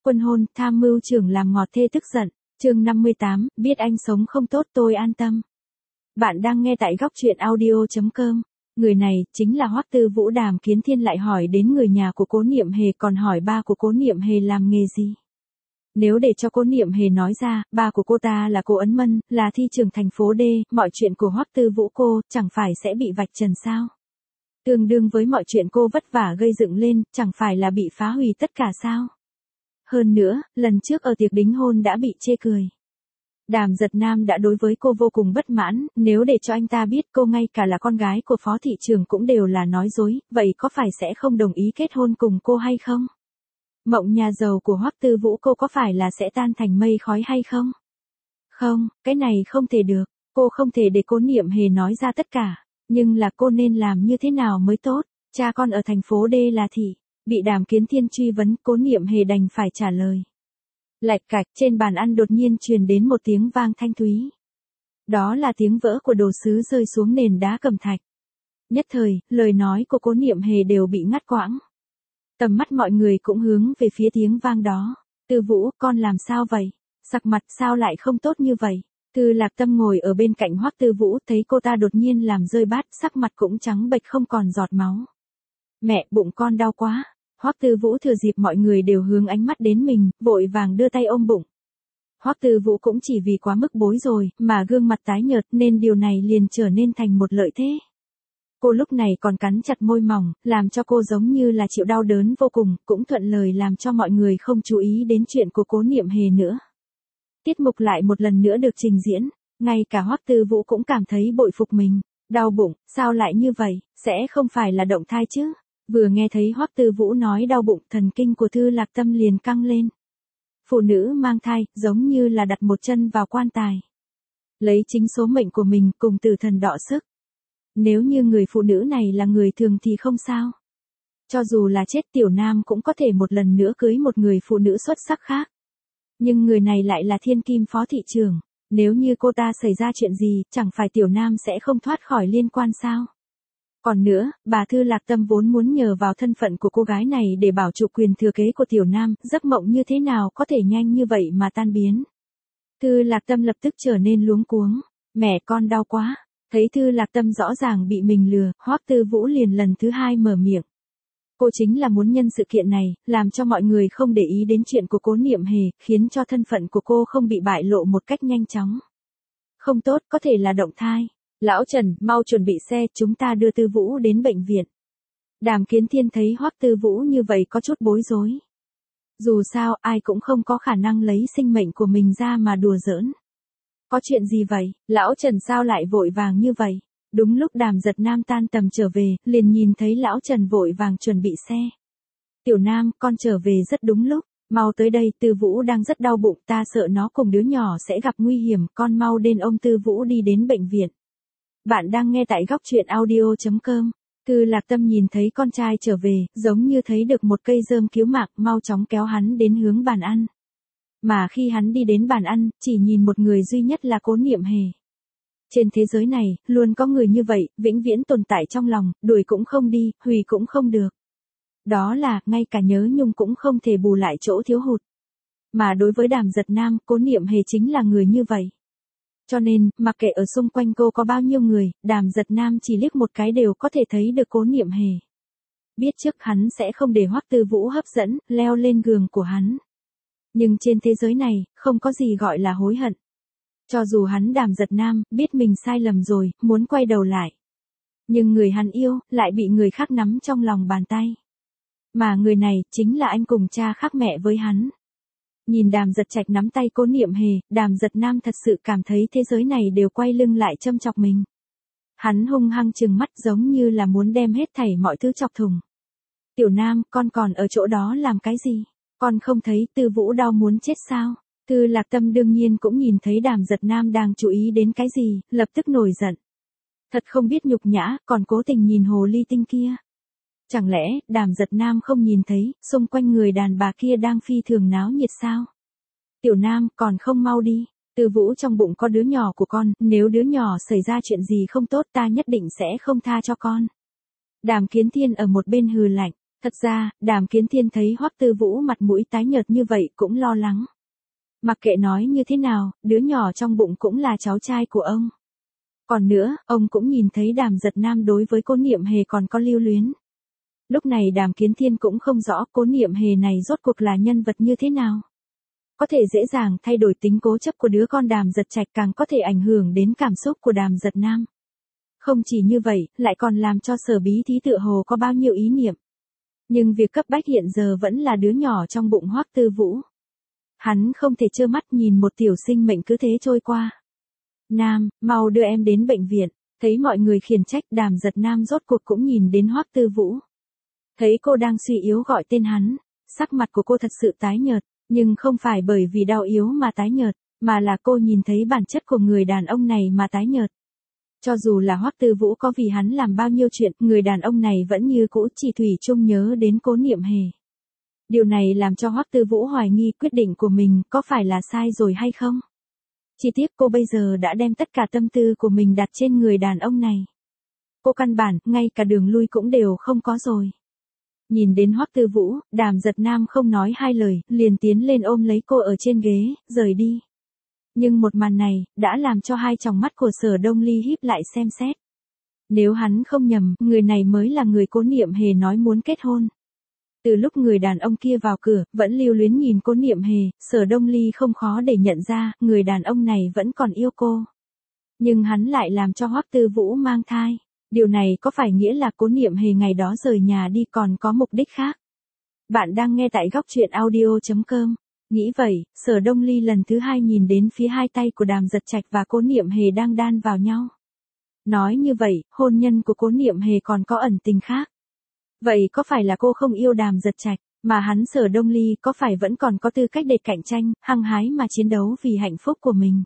Quân hôn, tham mưu trưởng làm ngọt thê tức giận. Chương 58, biết anh sống không tốt tôi an tâm. Bạn đang nghe tại góc truyện audio.com. Người này chính là Hoắc Tư Vũ. Đàm Kiến Thiên lại hỏi đến người nhà của Cố Niệm Hề, còn hỏi ba của Cố Niệm Hề làm nghề gì. Nếu để cho Cố Niệm Hề nói ra, ba của cô ta là Cố Ấn Mân, là thi trưởng thành phố D, mọi chuyện của Hoắc Tư Vũ cô chẳng phải sẽ bị vạch trần sao? Tương đương với mọi chuyện cô vất vả gây dựng lên, chẳng phải là bị phá hủy tất cả sao? Hơn nữa, lần trước ở tiệc đính hôn đã bị chê cười. Đàm Giật Nam đã đối với cô vô cùng bất mãn, nếu để cho anh ta biết cô ngay cả là con gái của phó thị trưởng cũng đều là nói dối, vậy có phải sẽ không đồng ý kết hôn cùng cô hay không? Mộng nhà giàu của Hoắc Tư Vũ cô có phải là sẽ tan thành mây khói hay không? Không, cái này không thể được, cô không thể để Cố Niệm Hề nói ra tất cả, nhưng là cô nên làm như thế nào mới tốt, cha con ở thành phố D là thị. Bị Đàm Kiến Thiên truy vấn, Cố Niệm Hề đành phải trả lời. Lạch cạch, trên bàn ăn đột nhiên truyền đến một tiếng vang thanh thúy. Đó là tiếng vỡ của đồ sứ rơi xuống nền đá cẩm thạch. Nhất thời, lời nói của Cố Niệm Hề đều bị ngắt quãng. Tầm mắt mọi người cũng hướng về phía tiếng vang đó. Tư Vũ, con làm sao vậy? Sắc mặt sao lại không tốt như vậy? Tư Lạc Tâm ngồi ở bên cạnh Hoắc Tư Vũ, thấy cô ta đột nhiên làm rơi bát, sắc mặt cũng trắng bệch không còn giọt máu. Mẹ, bụng con đau quá. Hoắc Tư Vũ thừa dịp mọi người đều hướng ánh mắt đến mình, vội vàng đưa tay ôm bụng. Hoắc Tư Vũ cũng chỉ vì quá mức bối rồi, mà gương mặt tái nhợt nên điều này liền trở nên thành một lợi thế. Cô lúc này còn cắn chặt môi mỏng, làm cho cô giống như là chịu đau đớn vô cùng, cũng thuận lời làm cho mọi người không chú ý đến chuyện của Cố Niệm Hề nữa. Tiết mục lại một lần nữa được trình diễn, ngay cả Hoắc Tư Vũ cũng cảm thấy bội phục mình. Đau bụng, sao lại như vậy, sẽ không phải là động thai chứ? Vừa nghe thấy Hoắc Tư Vũ nói đau bụng, thần kinh của Tư Lạc Tâm liền căng lên. Phụ nữ mang thai, giống như là đặt một chân vào quan tài. Lấy chính số mệnh của mình cùng tử thần đọ sức. Nếu như người phụ nữ này là người thường thì không sao. Cho dù là chết, Tiểu Nam cũng có thể một lần nữa cưới một người phụ nữ xuất sắc khác. Nhưng người này lại là thiên kim phó thị trưởng. Nếu như cô ta xảy ra chuyện gì, chẳng phải Tiểu Nam sẽ không thoát khỏi liên quan sao? Còn nữa, bà Tư Lạc Tâm vốn muốn nhờ vào thân phận của cô gái này để bảo trụ quyền thừa kế của Tiểu Nam, giấc mộng như thế nào có thể nhanh như vậy mà tan biến. Tư Lạc Tâm lập tức trở nên luống cuống. Mẹ con đau quá. Thấy Tư Lạc Tâm rõ ràng bị mình lừa, Hoắc Tư Vũ liền lần thứ hai mở miệng. Cô chính là muốn nhân sự kiện này, làm cho mọi người không để ý đến chuyện của Cố Niệm Hề, khiến cho thân phận của cô không bị bại lộ một cách nhanh chóng. Không tốt, có thể là động thai. Lão Trần, mau chuẩn bị xe, chúng ta đưa Tư Vũ đến bệnh viện. Đàm Kiến Thiên thấy Hoắc Tư Vũ như vậy có chút bối rối. Dù sao, ai cũng không có khả năng lấy sinh mệnh của mình ra mà đùa giỡn. Có chuyện gì vậy, Lão Trần sao lại vội vàng như vậy? Đúng lúc Đàm Giật Nam tan tầm trở về, liền nhìn thấy Lão Trần vội vàng chuẩn bị xe. Tiểu Nam, con trở về rất đúng lúc. Mau tới đây, Tư Vũ đang rất đau bụng, ta sợ nó cùng đứa nhỏ sẽ gặp nguy hiểm, con mau đến ôm Tư Vũ đi đến bệnh viện. Bạn đang nghe tại góc truyện audio.com. Tư Lạc Tâm nhìn thấy con trai trở về, giống như thấy được một cây rơm cứu mạng, mau chóng kéo hắn đến hướng bàn ăn. Mà khi hắn đi đến bàn ăn, chỉ nhìn một người duy nhất là Cố Niệm Hề. Trên thế giới này, luôn có người như vậy, vĩnh viễn tồn tại trong lòng, đuổi cũng không đi, hủy cũng không được. Đó là, ngay cả nhớ nhung cũng không thể bù lại chỗ thiếu hụt. Mà đối với Đàm Giật Nam, Cố Niệm Hề chính là người như vậy. Cho nên, mặc kệ ở xung quanh cô có bao nhiêu người, Đàm Giật Nam chỉ liếc một cái đều có thể thấy được Cố Niệm Hề. Biết trước hắn sẽ không để Hoắc Tư Vũ hấp dẫn, leo lên giường của hắn. Nhưng trên thế giới này, không có gì gọi là hối hận. Cho dù hắn Đàm Giật Nam, biết mình sai lầm rồi, muốn quay đầu lại. Nhưng người hắn yêu, lại bị người khác nắm trong lòng bàn tay. Mà người này, chính là anh cùng cha khác mẹ với hắn. Nhìn Đàm Giật Trạch nắm tay Cố Niệm Hề, Đàm Giật Nam thật sự cảm thấy thế giới này đều quay lưng lại châm chọc mình. Hắn hung hăng trừng mắt giống như là muốn đem hết thảy mọi thứ chọc thủng. Tiểu Nam, con còn ở chỗ đó làm cái gì? Con không thấy Tư Vũ đau muốn chết sao? Tư Lạc Tâm đương nhiên cũng nhìn thấy Đàm Giật Nam đang chú ý đến cái gì, lập tức nổi giận. Thật không biết nhục nhã, còn cố tình nhìn hồ ly tinh kia. Chẳng lẽ, Đàm Giật Nam không nhìn thấy, xung quanh người đàn bà kia đang phi thường náo nhiệt sao? Tiểu Nam, còn không mau đi. Tư Vũ trong bụng có đứa nhỏ của con, nếu đứa nhỏ xảy ra chuyện gì không tốt ta nhất định sẽ không tha cho con. Đàm Kiến Thiên ở một bên hừ lạnh. Thật ra, Đàm Kiến Thiên thấy Hoắc Tư Vũ mặt mũi tái nhợt như vậy cũng lo lắng. Mặc kệ nói như thế nào, đứa nhỏ trong bụng cũng là cháu trai của ông. Còn nữa, ông cũng nhìn thấy Đàm Giật Nam đối với Cố Niệm Hề còn có lưu luyến. Lúc này Đàm Kiến Thiên cũng không rõ Cố Niệm Hề này rốt cuộc là nhân vật như thế nào. Có thể dễ dàng thay đổi tính cố chấp của đứa con Đàm Giật Trạch, càng có thể ảnh hưởng đến cảm xúc của Đàm Giật Nam. Không chỉ như vậy, lại còn làm cho Sở Bí Thí tựa hồ có bao nhiêu ý niệm. Nhưng việc cấp bách hiện giờ vẫn là đứa nhỏ trong bụng Hoắc Tư Vũ. Hắn không thể trơ mắt nhìn một tiểu sinh mệnh cứ thế trôi qua. Nam, mau đưa em đến bệnh viện. Thấy mọi người khiển trách, Đàm Giật Nam rốt cuộc cũng nhìn đến Hoắc Tư Vũ. Thấy cô đang suy yếu gọi tên hắn, sắc mặt của cô thật sự tái nhợt, nhưng không phải bởi vì đau yếu mà tái nhợt, mà là cô nhìn thấy bản chất của người đàn ông này mà tái nhợt. Cho dù là Hoắc Tư Vũ có vì hắn làm bao nhiêu chuyện, người đàn ông này vẫn như cũ chỉ thủy chung nhớ đến Cố Niệm Hề. Điều này làm cho Hoắc Tư Vũ hoài nghi quyết định của mình có phải là sai rồi hay không. Chỉ tiếc cô bây giờ đã đem tất cả tâm tư của mình đặt trên người đàn ông này. Cô căn bản, ngay cả đường lui cũng đều không có rồi. Nhìn đến Hoắc Tư Vũ, Đàm Giật Nam không nói hai lời, liền tiến lên ôm lấy cô ở trên ghế, rời đi. Nhưng một màn này, đã làm cho hai tròng mắt của Sở Đông Ly híp lại xem xét. Nếu hắn không nhầm, người này mới là người Cố Niệm Hề nói muốn kết hôn. Từ lúc người đàn ông kia vào cửa, vẫn lưu luyến nhìn Cố Niệm Hề, Sở Đông Ly không khó để nhận ra, người đàn ông này vẫn còn yêu cô. Nhưng hắn lại làm cho Hoắc Tư Vũ mang thai. Điều này có phải nghĩa là Cố Niệm Hề ngày đó rời nhà đi còn có mục đích khác? Bạn đang nghe tại góc truyện audio.com. Nghĩ vậy, Sở Đông Ly lần thứ hai nhìn đến phía hai tay của Đàm Giật Trạch và Cố Niệm Hề đang đan vào nhau. Nói như vậy, hôn nhân của Cố Niệm Hề còn có ẩn tình khác. Vậy có phải là cô không yêu Đàm Giật Trạch, mà hắn Sở Đông Ly có phải vẫn còn có tư cách để cạnh tranh, hăng hái mà chiến đấu vì hạnh phúc của mình?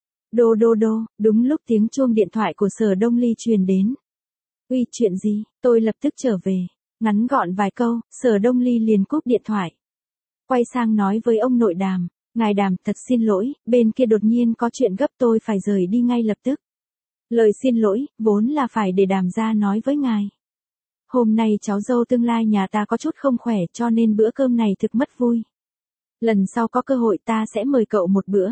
Đô đô đô, đúng lúc tiếng chuông điện thoại của Sở Đông Ly truyền đến. Uy, chuyện gì? Tôi lập tức trở về. Ngắn gọn vài câu, Sở Đông Ly liền cúp điện thoại. Quay sang nói với ông nội Đàm, ngài Đàm, thật xin lỗi, bên kia đột nhiên có chuyện gấp tôi phải rời đi ngay lập tức. Lời xin lỗi, vốn là phải để Đàm gia nói với ngài. Hôm nay cháu dâu tương lai nhà ta có chút không khỏe cho nên bữa cơm này thực mất vui. Lần sau có cơ hội ta sẽ mời cậu một bữa.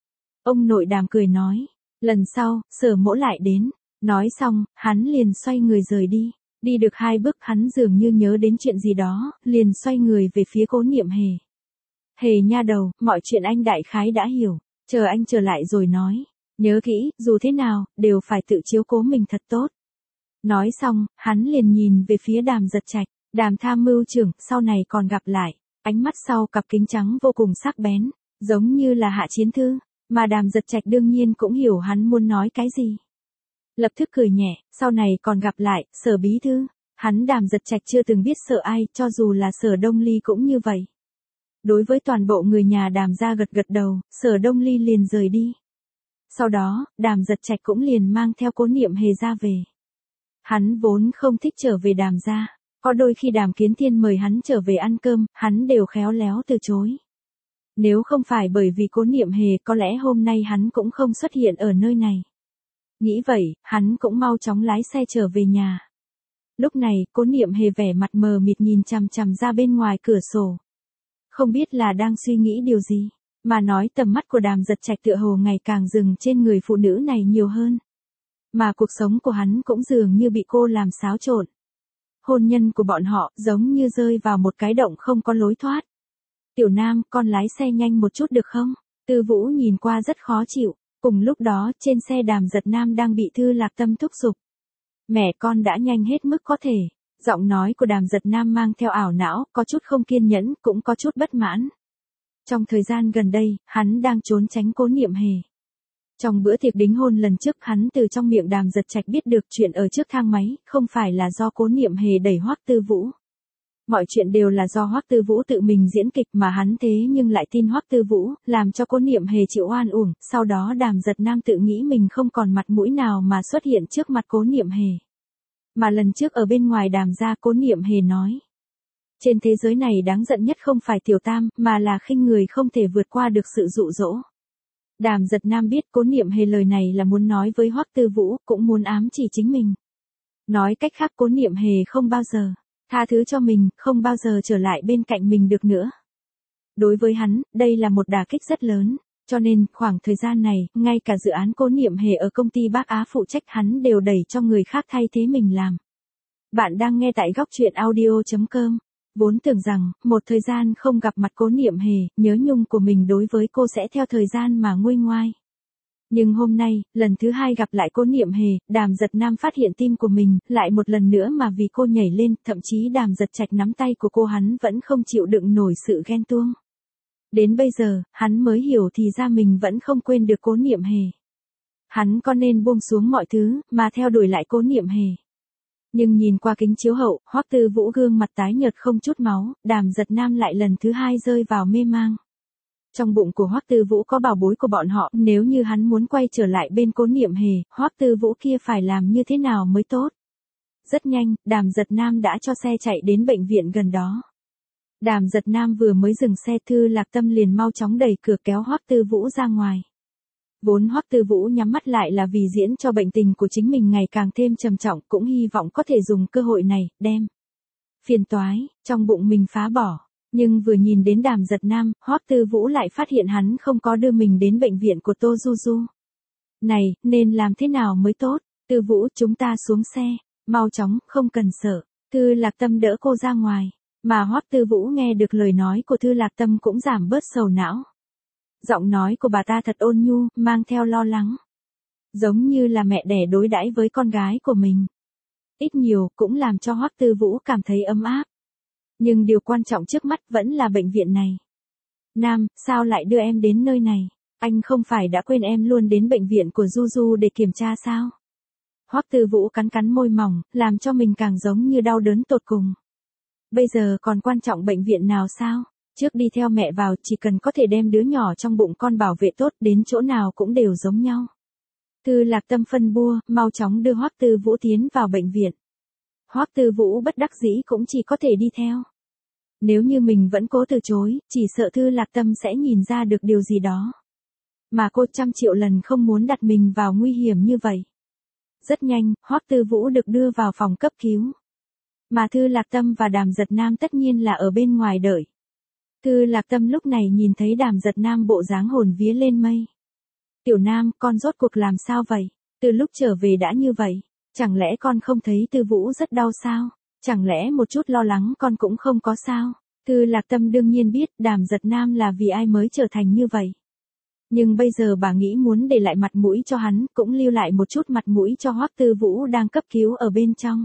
Ông nội Đàm cười nói, lần sau, Sở mỗ lại đến. Nói xong, hắn liền xoay người rời đi. Đi được 2 bước hắn dường như nhớ đến chuyện gì đó, liền xoay người về phía Cố Niệm Hề. Hề nha đầu, mọi chuyện anh đại khái đã hiểu, chờ anh trở lại rồi nói. Nhớ kỹ, dù thế nào, đều phải tự chiếu cố mình thật tốt. Nói xong, hắn liền nhìn về phía Đàm Giật Trạch, Đàm tham mưu trưởng, sau này còn gặp lại. Ánh mắt sau cặp kính trắng vô cùng sắc bén, giống như là hạ chiến thư, mà Đàm Giật Trạch đương nhiên cũng hiểu hắn muốn nói cái gì. Lập tức cười nhẹ, sau này còn gặp lại, Sở bí thư. Hắn Đàm Giật Trạch chưa từng biết sợ ai, cho dù là Sở Đông Ly cũng như vậy. Đối với toàn bộ người nhà Đàm gia gật gật đầu, Sở Đông Ly liền rời đi. Sau đó, Đàm Giật Trạch cũng liền mang theo Cố Niệm Hề ra về. Hắn vốn không thích trở về Đàm gia, có đôi khi Đàm Kiến Thiên mời hắn trở về ăn cơm, hắn đều khéo léo từ chối. Nếu không phải bởi vì Cố Niệm Hề, có lẽ hôm nay hắn cũng không xuất hiện ở nơi này. Nghĩ vậy, hắn cũng mau chóng lái xe trở về nhà. Lúc này, Cố Niệm Hề vẻ mặt mờ mịt nhìn chằm chằm ra bên ngoài cửa sổ. Không biết là đang suy nghĩ điều gì, mà nói tầm mắt của Đàm Giật Trạch tựa hồ ngày càng dừng trên người phụ nữ này nhiều hơn. Mà cuộc sống của hắn cũng dường như bị cô làm xáo trộn. Hôn nhân của bọn họ giống như rơi vào một cái động không có lối thoát. Tiểu Nam, con lái xe nhanh một chút được không? Tư Vũ nhìn qua rất khó chịu. Cùng lúc đó, trên xe Đàm Giật Nam đang bị Thư Lạc Tâm thúc giục. Mẹ con đã nhanh hết mức có thể. Giọng nói của Đàm Giật Nam mang theo ảo não, có chút không kiên nhẫn, cũng có chút bất mãn. Trong thời gian gần đây, hắn đang trốn tránh Cố Niệm Hề. Trong bữa tiệc đính hôn lần trước, hắn từ trong miệng Đàm Giật Trạch biết được chuyện ở trước thang máy, không phải là do Cố Niệm Hề đẩy Hoắc Tư Vũ. Mọi chuyện đều là do Hoắc Tư Vũ tự mình diễn kịch mà hắn thế nhưng lại tin Hoắc Tư Vũ, làm cho Cố Niệm Hề chịu oan uổng, sau đó Đàm Giật Nam tự nghĩ mình không còn mặt mũi nào mà xuất hiện trước mặt Cố Niệm Hề. Mà lần trước ở bên ngoài Đàm gia, Cố Niệm Hề nói, trên thế giới này đáng giận nhất không phải Tiểu Tam, mà là khinh người không thể vượt qua được sự dụ dỗ. Đàm Giật Nam biết Cố Niệm Hề lời này là muốn nói với Hoắc Tư Vũ, cũng muốn ám chỉ chính mình. Nói cách khác Cố Niệm Hề không bao giờ Tha thứ cho mình, không bao giờ trở lại bên cạnh mình được nữa. Đối với hắn, đây là một đả kích rất lớn. Cho nên, khoảng thời gian này, ngay cả dự án Cố Niệm Hề ở công ty Bắc Á phụ trách hắn đều đẩy cho người khác thay thế mình làm. Bạn đang nghe tại góc truyện audio.com. Vốn tưởng rằng, một thời gian không gặp mặt Cố Niệm Hề, nhớ nhung của mình đối với cô sẽ theo thời gian mà nguôi ngoai. Nhưng hôm nay, lần thứ hai gặp lại Cố Niệm Hề, Đàm Giật Nam phát hiện tim của mình, lại một lần nữa mà vì cô nhảy lên, thậm chí Đàm Giật Trạch nắm tay của cô hắn vẫn không chịu đựng nổi sự ghen tuông. Đến bây giờ, hắn mới hiểu thì ra mình vẫn không quên được Cố Niệm Hề. Hắn có nên buông xuống mọi thứ, mà theo đuổi lại Cố Niệm Hề. Nhưng nhìn qua kính chiếu hậu, Hoắc Tư Vũ gương mặt tái nhợt không chút máu, Đàm Giật Nam lại lần thứ hai rơi vào mê mang. Trong bụng của Hoắc Tư Vũ có bảo bối của bọn họ, nếu như hắn muốn quay trở lại bên Cố Niệm Hề, Hoắc Tư Vũ kia phải làm như thế nào mới tốt. Rất nhanh, Đàm Giật Nam đã cho xe chạy đến bệnh viện gần đó. Đàm Giật Nam vừa mới dừng xe, Thư Lạc Tâm liền mau chóng đẩy cửa kéo Hoắc Tư Vũ ra ngoài. Vốn Hoắc Tư Vũ nhắm mắt lại là vì diễn cho bệnh tình của chính mình ngày càng thêm trầm trọng, cũng hy vọng có thể dùng cơ hội này, đem phiền toái trong bụng mình phá bỏ. Nhưng vừa nhìn đến Đàm Giật Nam, Hoắc Tư Vũ lại phát hiện hắn không có đưa mình đến bệnh viện của Tô Du Du. Này, nên làm thế nào mới tốt? Tư Vũ, chúng ta xuống xe, mau chóng, không cần sợ. Thư Lạc Tâm đỡ cô ra ngoài. Mà Hoắc Tư Vũ nghe được lời nói của Thư Lạc Tâm cũng giảm bớt sầu não. Giọng nói của bà ta thật ôn nhu, mang theo lo lắng. Giống như là mẹ đẻ đối đãi với con gái của mình. Ít nhiều cũng làm cho Hoắc Tư Vũ cảm thấy ấm áp. Nhưng điều quan trọng trước mắt vẫn là bệnh viện này. Nam, sao lại đưa em đến nơi này? Anh không phải đã quên em luôn đến bệnh viện của Du Du để kiểm tra sao? Hoắc Tư Vũ cắn cắn môi mỏng, làm cho mình càng giống như đau đớn tột cùng. Bây giờ còn quan trọng bệnh viện nào sao? Trước đi theo mẹ vào, chỉ cần có thể đem đứa nhỏ trong bụng con bảo vệ tốt, đến chỗ nào cũng đều giống nhau. Thư Lạc Tâm phân bua, mau chóng đưa Hoắc Tư Vũ tiến vào bệnh viện. Hoắc Tư Vũ bất đắc dĩ cũng chỉ có thể đi theo. Nếu như mình vẫn cố từ chối, chỉ sợ Thư Lạc Tâm sẽ nhìn ra được điều gì đó. Mà cô 100 triệu lần không muốn đặt mình vào nguy hiểm như vậy. Rất nhanh, Hoắc Tư Vũ được đưa vào phòng cấp cứu. Mà Thư Lạc Tâm và Đàm Giật Nam tất nhiên là ở bên ngoài đợi. Thư Lạc Tâm lúc này nhìn thấy Đàm Giật Nam bộ dáng hồn vía lên mây. Tiểu Nam, con rốt cuộc làm sao vậy? Từ lúc trở về đã như vậy, chẳng lẽ con không thấy Tư Vũ rất đau sao? Chẳng lẽ một chút lo lắng con cũng không có sao? Thư Lạc Tâm đương nhiên biết Đàm Giật Nam là vì ai mới trở thành như vậy. Nhưng bây giờ bà nghĩ muốn để lại mặt mũi cho hắn, cũng lưu lại một chút mặt mũi cho Hoắc Tư Vũ đang cấp cứu ở bên trong.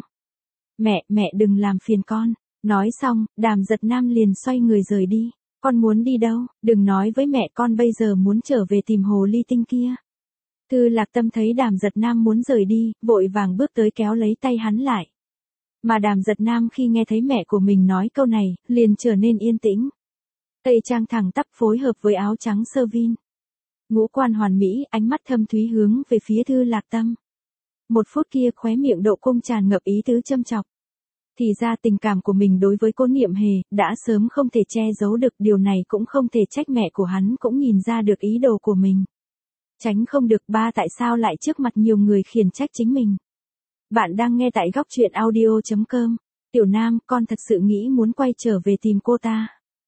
Mẹ đừng làm phiền con. Nói xong, Đàm Giật Nam liền xoay người rời đi. Con muốn đi đâu? Đừng nói với mẹ, con bây giờ muốn trở về tìm hồ ly tinh kia. Thư Lạc Tâm thấy Đàm Giật Nam muốn rời đi, vội vàng bước tới kéo lấy tay hắn lại. Mà Đàm Giật Nam khi nghe thấy mẹ của mình nói câu này, liền trở nên yên tĩnh. Tây trang thẳng tắp phối hợp với áo trắng sơ vin. Ngũ quan hoàn mỹ, ánh mắt thâm thúy hướng về phía Thư Lạc Tâm. Một phút kia khóe miệng độ cung tràn ngập ý tứ châm chọc. Thì ra tình cảm của mình đối với Cố Niệm Hề, đã sớm không thể che giấu được, điều này cũng không thể trách mẹ của hắn cũng nhìn ra được ý đồ của mình. Tránh không được, ba tại sao lại trước mặt nhiều người khiển trách chính mình. Bạn đang nghe tại góc truyện audio.com. Tiểu Nam, con thật sự nghĩ muốn quay trở về tìm cô ta.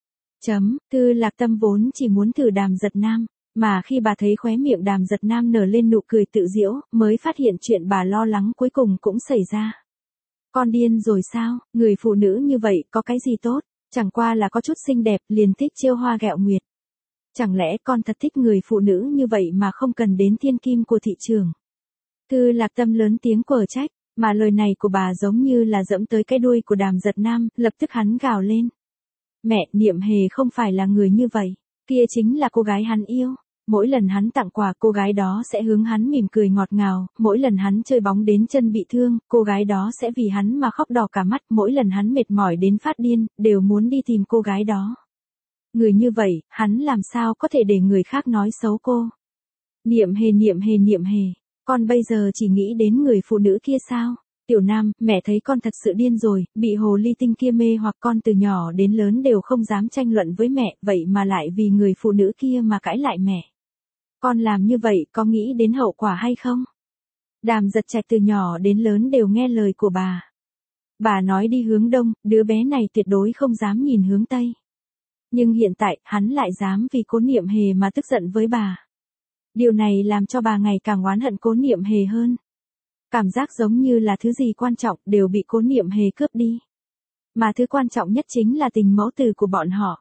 Thư Lạc Tâm vốn chỉ muốn thử Đàm Giật Nam, mà khi bà thấy khóe miệng Đàm Giật Nam nở lên nụ cười tự giễu, mới phát hiện chuyện bà lo lắng cuối cùng cũng xảy ra. Con điên rồi sao? Người phụ nữ như vậy có cái gì tốt? Chẳng qua là có chút xinh đẹp, liền thích trêu hoa ghẹo nguyệt. Chẳng lẽ con thật thích người phụ nữ như vậy mà không cần đến thiên kim của thị trường? Thư Lạc Tâm lớn tiếng quở trách, mà lời này của bà giống như là dẫm tới cái đuôi của Đàm Giật Nam, lập tức hắn gào lên. Mẹ, Niệm Hề không phải là người như vậy, kia chính là cô gái hắn yêu. Mỗi lần hắn tặng quà, cô gái đó sẽ hướng hắn mỉm cười ngọt ngào, mỗi lần hắn chơi bóng đến chân bị thương, cô gái đó sẽ vì hắn mà khóc đỏ cả mắt, mỗi lần hắn mệt mỏi đến phát điên, đều muốn đi tìm cô gái đó. Người như vậy, hắn làm sao có thể để người khác nói xấu cô? Niệm Hề, con bây giờ chỉ nghĩ đến người phụ nữ kia sao? Tiểu Nam, mẹ thấy con thật sự điên rồi, bị hồ ly tinh kia mê hoặc, con từ nhỏ đến lớn đều không dám tranh luận với mẹ, vậy mà lại vì người phụ nữ kia mà cãi lại mẹ. Con làm như vậy có nghĩ đến hậu quả hay không? Đàm Giật Trạch từ nhỏ đến lớn đều nghe lời của bà. Bà nói đi hướng đông, đứa bé này tuyệt đối không dám nhìn hướng tây. Nhưng hiện tại, hắn lại dám vì Cố Niệm Hề mà tức giận với bà. Điều này làm cho bà ngày càng oán hận Cố Niệm Hề hơn. Cảm giác giống như là thứ gì quan trọng đều bị Cố Niệm Hề cướp đi. Mà thứ quan trọng nhất chính là tình mẫu tử của bọn họ.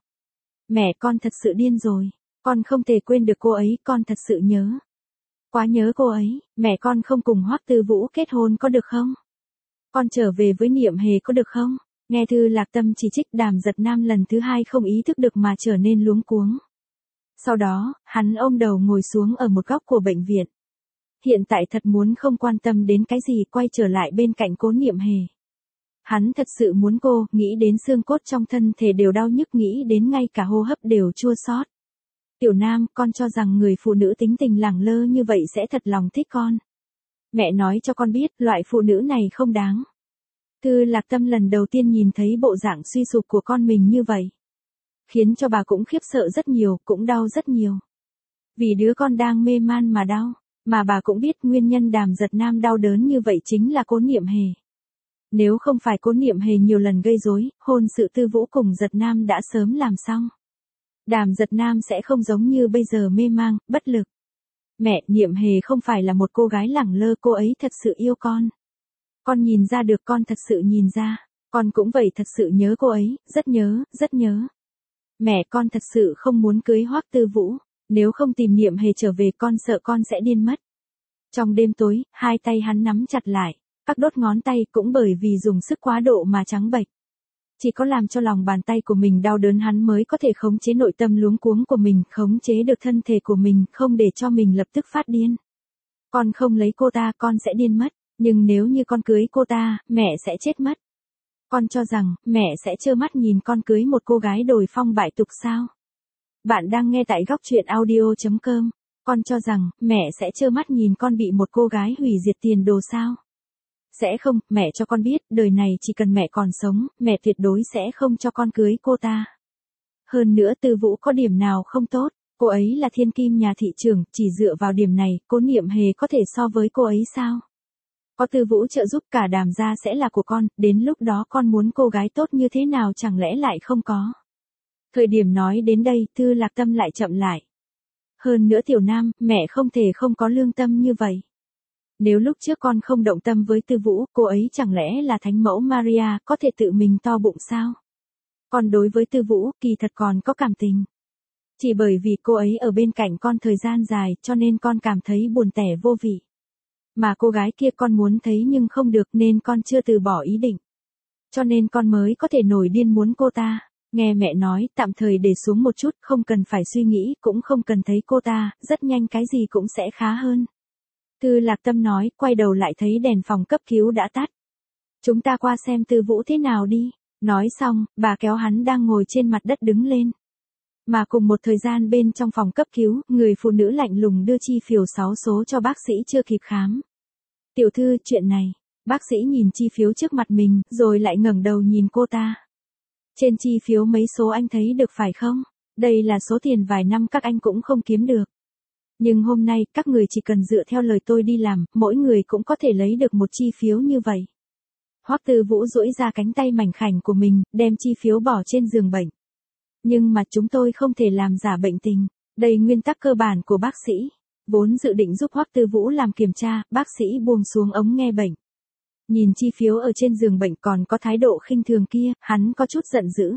Mẹ con thật sự điên rồi. Con không thể quên được cô ấy, con thật sự nhớ. Quá nhớ cô ấy, mẹ con không cùng Hoắc Tư Vũ kết hôn có được không? Con trở về với Niệm Hề có được không? Nghe Thư Lạc Tâm chỉ trích Đàm Giật Nam lần thứ hai không ý thức được mà trở nên luống cuống. Sau đó, hắn ôm đầu ngồi xuống ở một góc của bệnh viện. Hiện tại thật muốn không quan tâm đến cái gì quay trở lại bên cạnh Cố Niệm Hề. Hắn thật sự muốn cô, nghĩ đến xương cốt trong thân thể đều đau nhức, nghĩ đến ngay cả hô hấp đều chua xót. Tiểu Nam, con cho rằng người phụ nữ tính tình lẳng lơ như vậy sẽ thật lòng thích con. Mẹ nói cho con biết, loại phụ nữ này không đáng. Thư Lạc Tâm lần đầu tiên nhìn thấy bộ dạng suy sụp của con mình như vậy. Khiến cho bà cũng khiếp sợ rất nhiều, cũng đau rất nhiều. Vì đứa con đang mê man mà đau, mà bà cũng biết nguyên nhân Đàm Giật Nam đau đớn như vậy chính là Cố Niệm Hề. Nếu không phải Cố Niệm Hề nhiều lần gây rối, hôn sự Tư Vũ cùng Giật Nam đã sớm làm xong. Đàm Giật Nam sẽ không giống như bây giờ mê mang, bất lực. Mẹ, Niệm Hề không phải là một cô gái lẳng lơ, cô ấy thật sự yêu con. Con nhìn ra được, con thật sự nhìn ra. Con cũng vậy, thật sự nhớ cô ấy, rất nhớ, rất nhớ. Mẹ, con thật sự không muốn cưới Hoắc Tư Vũ. Nếu không tìm Niệm Hề trở về con sợ con sẽ điên mất. Trong đêm tối, hai tay hắn nắm chặt lại. Các đốt ngón tay cũng bởi vì dùng sức quá độ mà trắng bệch. Chỉ có làm cho lòng bàn tay của mình đau đớn hắn mới có thể khống chế nội tâm luống cuống của mình, khống chế được thân thể của mình, không để cho mình lập tức phát điên. Con không lấy cô ta con sẽ điên mất, nhưng nếu như con cưới cô ta, mẹ sẽ chết mất. Con cho rằng, mẹ sẽ trơ mắt nhìn con cưới một cô gái đồi phong bại tục sao? Bạn đang nghe tại góc truyện audio.com. Con cho rằng, mẹ sẽ trơ mắt nhìn con bị một cô gái hủy diệt tiền đồ sao? Sẽ không, mẹ cho con biết, đời này chỉ cần mẹ còn sống, mẹ tuyệt đối sẽ không cho con cưới cô ta. Hơn nữa Tư Vũ có điểm nào không tốt, cô ấy là thiên kim nhà thị trường, chỉ dựa vào điểm này, Cố Niệm Hề có thể so với cô ấy sao? Có Tư Vũ trợ giúp cả Đàm gia sẽ là của con, đến lúc đó con muốn cô gái tốt như thế nào chẳng lẽ lại không có. Thời điểm nói đến đây, Thư Lạc Tâm lại chậm lại. Hơn nữa Tiểu Nam, mẹ không thể không có lương tâm như vậy. Nếu lúc trước con không động tâm với Tư Vũ, cô ấy chẳng lẽ là thánh mẫu Maria, có thể tự mình to bụng sao? Con đối với Tư Vũ, kỳ thật còn có cảm tình. Chỉ bởi vì cô ấy ở bên cạnh con thời gian dài, cho nên con cảm thấy buồn tẻ vô vị. Mà cô gái kia con muốn thấy nhưng không được nên con chưa từ bỏ ý định. Cho nên con mới có thể nổi điên muốn cô ta. Nghe mẹ nói, tạm thời để xuống một chút, không cần phải suy nghĩ, cũng không cần thấy cô ta, rất nhanh cái gì cũng sẽ khá hơn. Thư Lạc Tâm nói, quay đầu lại thấy đèn phòng cấp cứu đã tắt. Chúng ta qua xem Tư Vũ thế nào đi. Nói xong, bà kéo hắn đang ngồi trên mặt đất đứng lên. Mà cùng một thời gian bên trong phòng cấp cứu, người phụ nữ lạnh lùng đưa chi phiếu 6 số cho bác sĩ chưa kịp khám. Tiểu thư, chuyện này. Bác sĩ nhìn chi phiếu trước mặt mình, rồi lại ngẩng đầu nhìn cô ta. Trên chi phiếu mấy số anh thấy được phải không? Đây là số tiền vài năm các anh cũng không kiếm được. Nhưng hôm nay, các người chỉ cần dựa theo lời tôi đi làm, mỗi người cũng có thể lấy được một chi phiếu như vậy. Hoắc Tư Vũ duỗi ra cánh tay mảnh khảnh của mình, đem chi phiếu bỏ trên giường bệnh. Nhưng mà chúng tôi không thể làm giả bệnh tình. Đây nguyên tắc cơ bản của bác sĩ. Vốn dự định giúp Hoắc Tư Vũ làm kiểm tra, bác sĩ buông xuống ống nghe bệnh. Nhìn chi phiếu ở trên giường bệnh còn có thái độ khinh thường kia, hắn có chút giận dữ.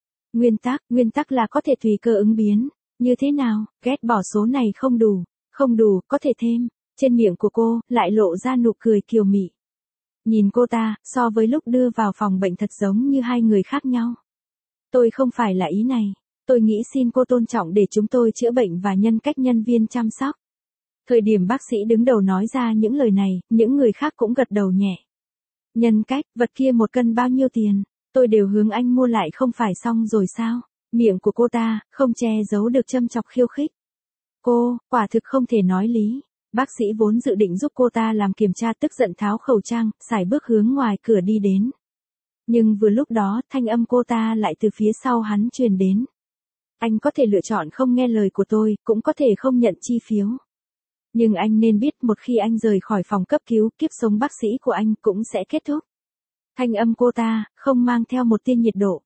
Nguyên tắc là có thể tùy cơ ứng biến. Như thế nào, ghét bỏ số này không đủ, có thể thêm. Trên miệng của cô, lại lộ ra nụ cười kiều mị. Nhìn cô ta, so với lúc đưa vào phòng bệnh thật giống như hai người khác nhau. Tôi không phải là ý này. Tôi nghĩ xin cô tôn trọng để chúng tôi chữa bệnh và nhân cách nhân viên chăm sóc. Thời điểm bác sĩ đứng đầu nói ra những lời này, những người khác cũng gật đầu nhẹ. Nhân cách, vật kia 1 cân bao nhiêu tiền? Tôi đều hướng anh mua lại không phải xong rồi sao? Miệng của cô ta, không che giấu được châm chọc khiêu khích. Cô, quả thực không thể nói lý. Bác sĩ vốn dự định giúp cô ta làm kiểm tra tức giận tháo khẩu trang, sải bước hướng ngoài cửa đi đến. Nhưng vừa lúc đó, thanh âm cô ta lại từ phía sau hắn truyền đến. Anh có thể lựa chọn không nghe lời của tôi, cũng có thể không nhận chi phiếu. Nhưng anh nên biết một khi anh rời khỏi phòng cấp cứu, kiếp sống bác sĩ của anh cũng sẽ kết thúc. Thanh âm cô ta, không mang theo một tia nhiệt độ.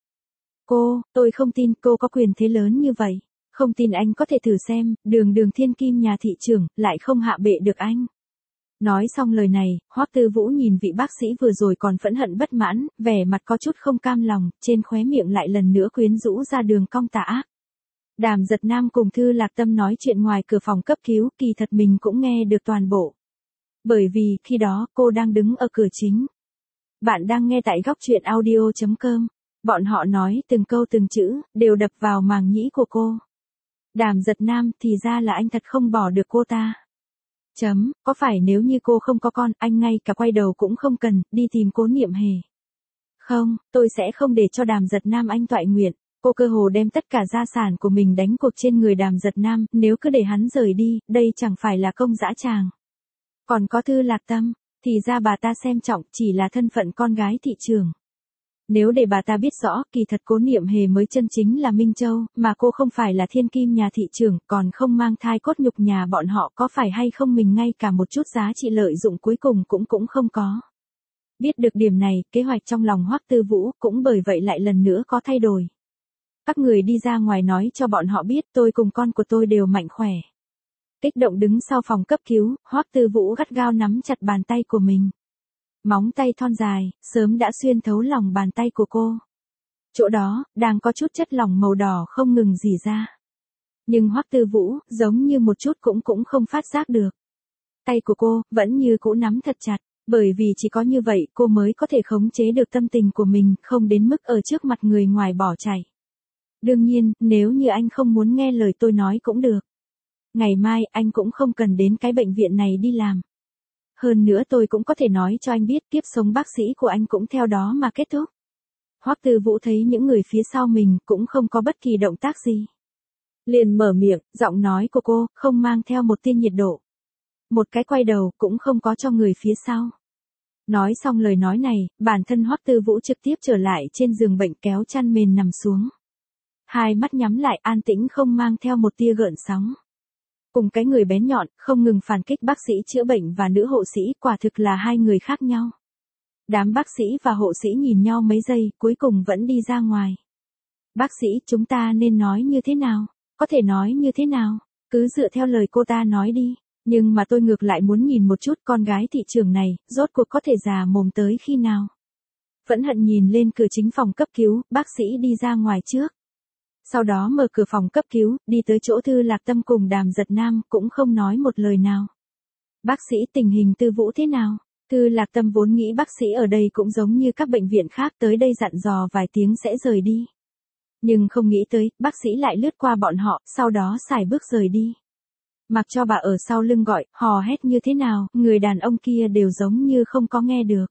Tôi không tin cô có quyền thế lớn như vậy. Không tin anh có thể thử xem, đường thiên kim nhà thị trưởng, lại không hạ bệ được anh. Nói xong lời này, Hoắc Tư Vũ nhìn vị bác sĩ vừa rồi còn phẫn hận bất mãn, vẻ mặt có chút không cam lòng, trên khóe miệng lại lần nữa quyến rũ ra đường cong tà ác. Đàm Giật Nam cùng Thư Lạc Tâm nói chuyện ngoài cửa phòng cấp cứu, kỳ thật mình cũng nghe được toàn bộ. Bởi vì, khi đó, cô đang đứng ở cửa chính. Bạn đang nghe tại góc truyện audio.com. Bọn họ nói từng câu từng chữ, đều đập vào màng nhĩ của cô. Đàm Giật Nam, thì ra là anh thật không bỏ được cô ta. Có phải nếu như cô không có con, anh ngay cả quay đầu cũng không cần, đi tìm Cố Niệm Hề. Không, tôi sẽ không để cho Đàm Giật Nam anh toại nguyện. Cô cơ hồ đem tất cả gia sản của mình đánh cuộc trên người Đàm Giật Nam, nếu cứ để hắn rời đi, đây chẳng phải là công dã tràng. Còn có Thư Lạc Tâm, thì ra bà ta xem trọng chỉ là thân phận con gái thị trường. Nếu để bà ta biết rõ, kỳ thật Cố Niệm Hề mới chân chính là Minh Châu, mà cô không phải là thiên kim nhà thị trường, còn không mang thai cốt nhục nhà bọn họ, có phải hay không mình ngay cả một chút giá trị lợi dụng cuối cùng cũng không có. Biết được điểm này, kế hoạch trong lòng Hoắc Tư Vũ cũng bởi vậy lại lần nữa có thay đổi. Các người đi ra ngoài nói cho bọn họ biết tôi cùng con của tôi đều mạnh khỏe. Kích động đứng sau phòng cấp cứu, Hoắc Tư Vũ gắt gao nắm chặt bàn tay của mình. Móng tay thon dài, sớm đã xuyên thấu lòng bàn tay của cô. Chỗ đó, đang có chút chất lỏng màu đỏ không ngừng rỉ ra. Nhưng Hoắc Tư Vũ, giống như một chút cũng không phát giác được. Tay của cô, vẫn như cũ nắm thật chặt, bởi vì chỉ có như vậy cô mới có thể khống chế được tâm tình của mình, không đến mức ở trước mặt người ngoài bỏ chạy. Đương nhiên, nếu như anh không muốn nghe lời tôi nói cũng được. Ngày mai, anh cũng không cần đến cái bệnh viện này đi làm. Hơn nữa tôi cũng có thể nói cho anh biết kiếp sống bác sĩ của anh cũng theo đó mà kết thúc. Hoắc Tư Vũ thấy những người phía sau mình cũng không có bất kỳ động tác gì. Liền mở miệng, giọng nói của cô không mang theo một tia nhiệt độ. Một cái quay đầu cũng không có cho người phía sau. Nói xong lời nói này, bản thân Hoắc Tư Vũ trực tiếp trở lại trên giường bệnh kéo chăn mền nằm xuống. Hai mắt nhắm lại an tĩnh không mang theo một tia gợn sóng. Cùng cái người bén nhọn, không ngừng phản kích bác sĩ chữa bệnh và nữ hộ sĩ, quả thực là hai người khác nhau. Đám bác sĩ và hộ sĩ nhìn nhau mấy giây, cuối cùng vẫn đi ra ngoài. Bác sĩ, chúng ta nên nói như thế nào? Có thể nói như thế nào? Cứ dựa theo lời cô ta nói đi. Nhưng mà tôi ngược lại muốn nhìn một chút con gái thị trường này, rốt cuộc có thể già mồm tới khi nào? Phẫn hận nhìn lên cửa chính phòng cấp cứu, bác sĩ đi ra ngoài trước. Sau đó mở cửa phòng cấp cứu, đi tới chỗ Thư Lạc Tâm cùng Đàm Giật Nam, cũng không nói một lời nào. Bác sĩ, tình hình Tư Vũ thế nào? Thư Lạc Tâm vốn nghĩ bác sĩ ở đây cũng giống như các bệnh viện khác, tới đây dặn dò vài tiếng sẽ rời đi. Nhưng không nghĩ tới, bác sĩ lại lướt qua bọn họ, sau đó xài bước rời đi. Mặc cho bà ở sau lưng gọi, hò hét như thế nào, người đàn ông kia đều giống như không có nghe được.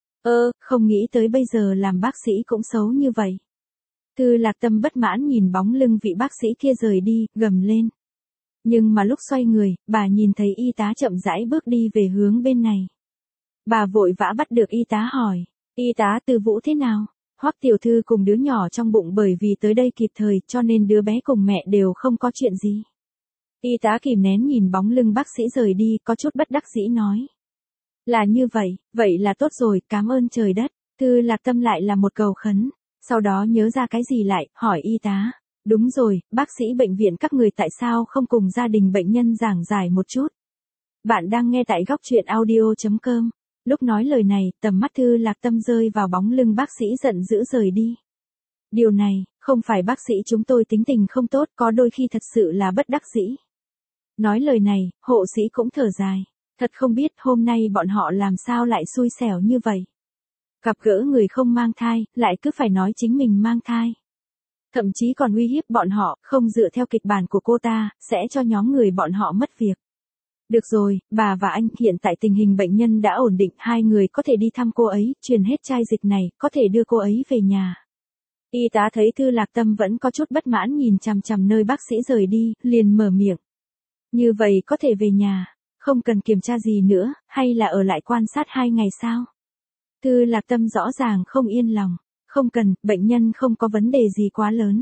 Không nghĩ tới bây giờ làm bác sĩ cũng xấu như vậy. Thư Lạc Tâm bất mãn nhìn bóng lưng vị bác sĩ kia rời đi, gầm lên. Nhưng mà lúc xoay người, bà nhìn thấy y tá chậm rãi bước đi về hướng bên này. Bà vội vã bắt được y tá hỏi, y tá Tư Vũ thế nào? Hoắc tiểu thư cùng đứa nhỏ trong bụng bởi vì tới đây kịp thời cho nên đứa bé cùng mẹ đều không có chuyện gì. Y tá kìm nén nhìn bóng lưng bác sĩ rời đi, có chút bất đắc dĩ nói. Là như vậy là tốt rồi, cảm ơn trời đất. Thư Lạc Tâm lại là một cầu khấn. Sau đó nhớ ra cái gì lại, hỏi y tá. Đúng rồi, bác sĩ bệnh viện các người tại sao không cùng gia đình bệnh nhân giảng giải một chút? Bạn đang nghe tại góc truyện audio.com. Lúc nói lời này, tầm mắt Thư Lạc Tâm rơi vào bóng lưng bác sĩ giận dữ rời đi. Điều này, không phải bác sĩ chúng tôi tính tình không tốt, có đôi khi thật sự là bất đắc dĩ. Nói lời này, hộ sĩ cũng thở dài. Thật không biết hôm nay bọn họ làm sao lại xui xẻo như vậy. Gặp gỡ người không mang thai, lại cứ phải nói chính mình mang thai. Thậm chí còn uy hiếp bọn họ, không dựa theo kịch bản của cô ta, sẽ cho nhóm người bọn họ mất việc. Được rồi, bà và anh, hiện tại tình hình bệnh nhân đã ổn định, hai người có thể đi thăm cô ấy, truyền hết chai dịch này, có thể đưa cô ấy về nhà. Y tá thấy Thư Lạc Tâm vẫn có chút bất mãn nhìn chằm chằm nơi bác sĩ rời đi, liền mở miệng. Như vậy có thể về nhà, không cần kiểm tra gì nữa, hay là ở lại quan sát 2 ngày sao? Thư Lạc Tâm rõ ràng không yên lòng. Không cần, bệnh nhân không có vấn đề gì quá lớn.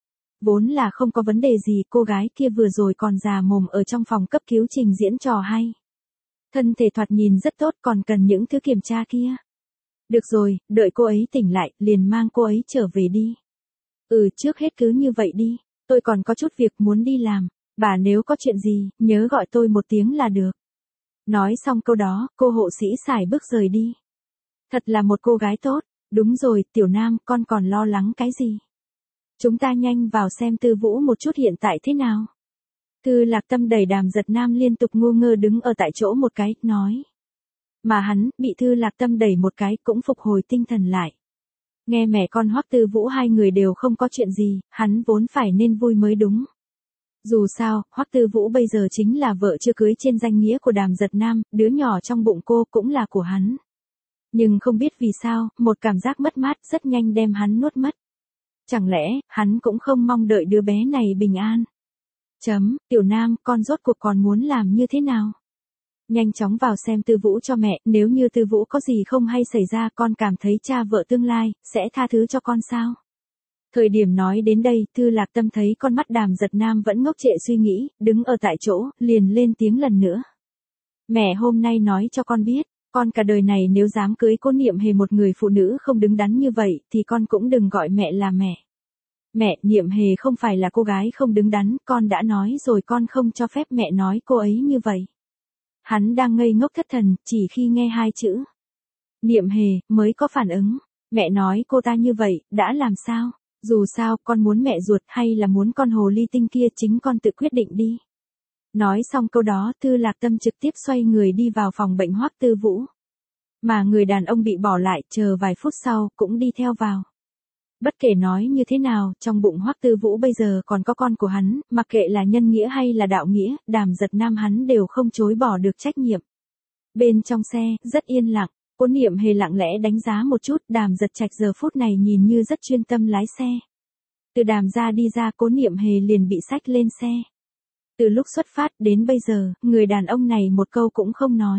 Vốn là không có vấn đề gì, cô gái kia vừa rồi còn già mồm ở trong phòng cấp cứu trình diễn trò hay. Thân thể thoạt nhìn rất tốt, còn cần những thứ kiểm tra kia. Được rồi, đợi cô ấy tỉnh lại, liền mang cô ấy trở về đi. Trước hết cứ như vậy đi, tôi còn có chút việc muốn đi làm, bà nếu có chuyện gì, nhớ gọi tôi một tiếng là được. Nói xong câu đó, cô hộ sĩ xài bước rời đi. Thật là một cô gái tốt, đúng rồi, Tiểu Nam, con còn lo lắng cái gì? Chúng ta nhanh vào xem Tư Vũ một chút hiện tại thế nào. Tư Lạc Tâm đẩy Đàm Giật Nam liên tục ngu ngơ đứng ở tại chỗ một cái, nói. Mà hắn, bị Tư Lạc Tâm đẩy một cái cũng phục hồi tinh thần lại. Nghe mẹ con Hoắc Tư Vũ hai người đều không có chuyện gì, hắn vốn phải nên vui mới đúng. Dù sao, Hoắc Tư Vũ bây giờ chính là vợ chưa cưới trên danh nghĩa của Đàm Giật Nam, đứa nhỏ trong bụng cô cũng là của hắn. Nhưng không biết vì sao, một cảm giác mất mát rất nhanh đem hắn nuốt mất. Chẳng lẽ, hắn cũng không mong đợi đứa bé này bình an. Tiểu Nam, con rốt cuộc còn muốn làm như thế nào? Nhanh chóng vào xem Tư Vũ cho mẹ, nếu như Tư Vũ có gì không hay xảy ra con cảm thấy cha vợ tương lai, sẽ tha thứ cho con sao? Thời điểm nói đến đây, Tư Lạc Tâm thấy con mắt Đàm Giật Nam vẫn ngốc trệ suy nghĩ, đứng ở tại chỗ, liền lên tiếng lần nữa. Mẹ hôm nay nói cho con biết, con cả đời này nếu dám cưới Cố Niệm Hề một người phụ nữ không đứng đắn như vậy, thì con cũng đừng gọi mẹ là mẹ. Mẹ, Niệm Hề không phải là cô gái không đứng đắn, con đã nói rồi con không cho phép mẹ nói cô ấy như vậy. Hắn đang ngây ngốc thất thần, chỉ khi nghe hai chữ Niệm Hề, mới có phản ứng. Mẹ nói cô ta như vậy, đã làm sao? Dù sao, con muốn mẹ ruột hay là muốn con hồ ly tinh kia chính con tự quyết định đi. Nói xong câu đó, Tư Lạc Tâm trực tiếp xoay người đi vào phòng bệnh Hoắc Tư Vũ. Mà người đàn ông bị bỏ lại, chờ vài phút sau, cũng đi theo vào. Bất kể nói như thế nào, trong bụng Hoắc Tư Vũ bây giờ còn có con của hắn, mặc kệ là nhân nghĩa hay là đạo nghĩa, Đàm Giật Nam hắn đều không chối bỏ được trách nhiệm. Bên trong xe, rất yên lặng, Cố Niệm Hề lặng lẽ đánh giá một chút, Đàm Giật Trạch giờ phút này nhìn như rất chuyên tâm lái xe. Từ Đàm ra đi ra, Cố Niệm Hề liền bị xách lên xe. Từ lúc xuất phát đến bây giờ, người đàn ông này một câu cũng không nói.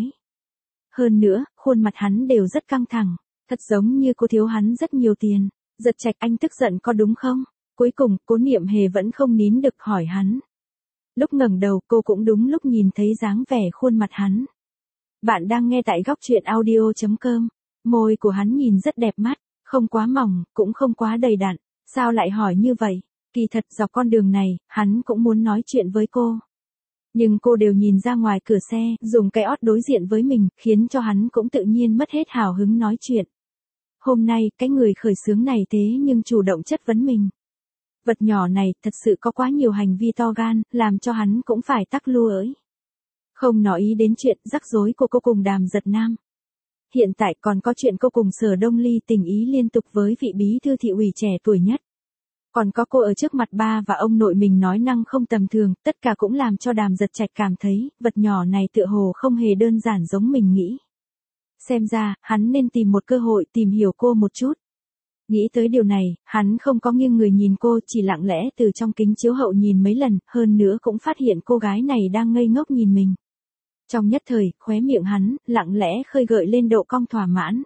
Hơn nữa, khuôn mặt hắn đều rất căng thẳng, thật giống như cô thiếu hắn rất nhiều tiền. Giật Trạch, anh tức giận có đúng không? Cuối cùng, Cố Niệm Hề vẫn không nín được hỏi hắn. Lúc ngẩng đầu, cô cũng đúng lúc nhìn thấy dáng vẻ khuôn mặt hắn. Bạn đang nghe tại góc truyện audio.com. Môi của hắn nhìn rất đẹp mắt, không quá mỏng, cũng không quá đầy đặn. Sao lại hỏi như vậy? Kỳ thật dọc con đường này, hắn cũng muốn nói chuyện với cô. Nhưng cô đều nhìn ra ngoài cửa xe, dùng cái ót đối diện với mình, khiến cho hắn cũng tự nhiên mất hết hào hứng nói chuyện. Hôm nay, cái người khởi xướng này thế nhưng chủ động chất vấn mình. Vật nhỏ này thật sự có quá nhiều hành vi to gan, làm cho hắn cũng phải tắc lu ới. Không nói ý đến chuyện rắc rối của cô cùng Đàm Giật Nam. Hiện tại còn có chuyện cô cùng Sở Đông Ly tình ý liên tục với vị bí thư thị ủy trẻ tuổi nhất. Còn có cô ở trước mặt ba và ông nội mình nói năng không tầm thường, tất cả cũng làm cho Đàm Giật Trạch cảm thấy, vật nhỏ này tựa hồ không hề đơn giản giống mình nghĩ. Xem ra, hắn nên tìm một cơ hội tìm hiểu cô một chút. Nghĩ tới điều này, hắn không có nghiêng người nhìn cô, chỉ lặng lẽ từ trong kính chiếu hậu nhìn mấy lần, hơn nữa cũng phát hiện cô gái này đang ngây ngốc nhìn mình. Trong nhất thời, khóe miệng hắn, lặng lẽ khơi gợi lên độ cong thỏa mãn.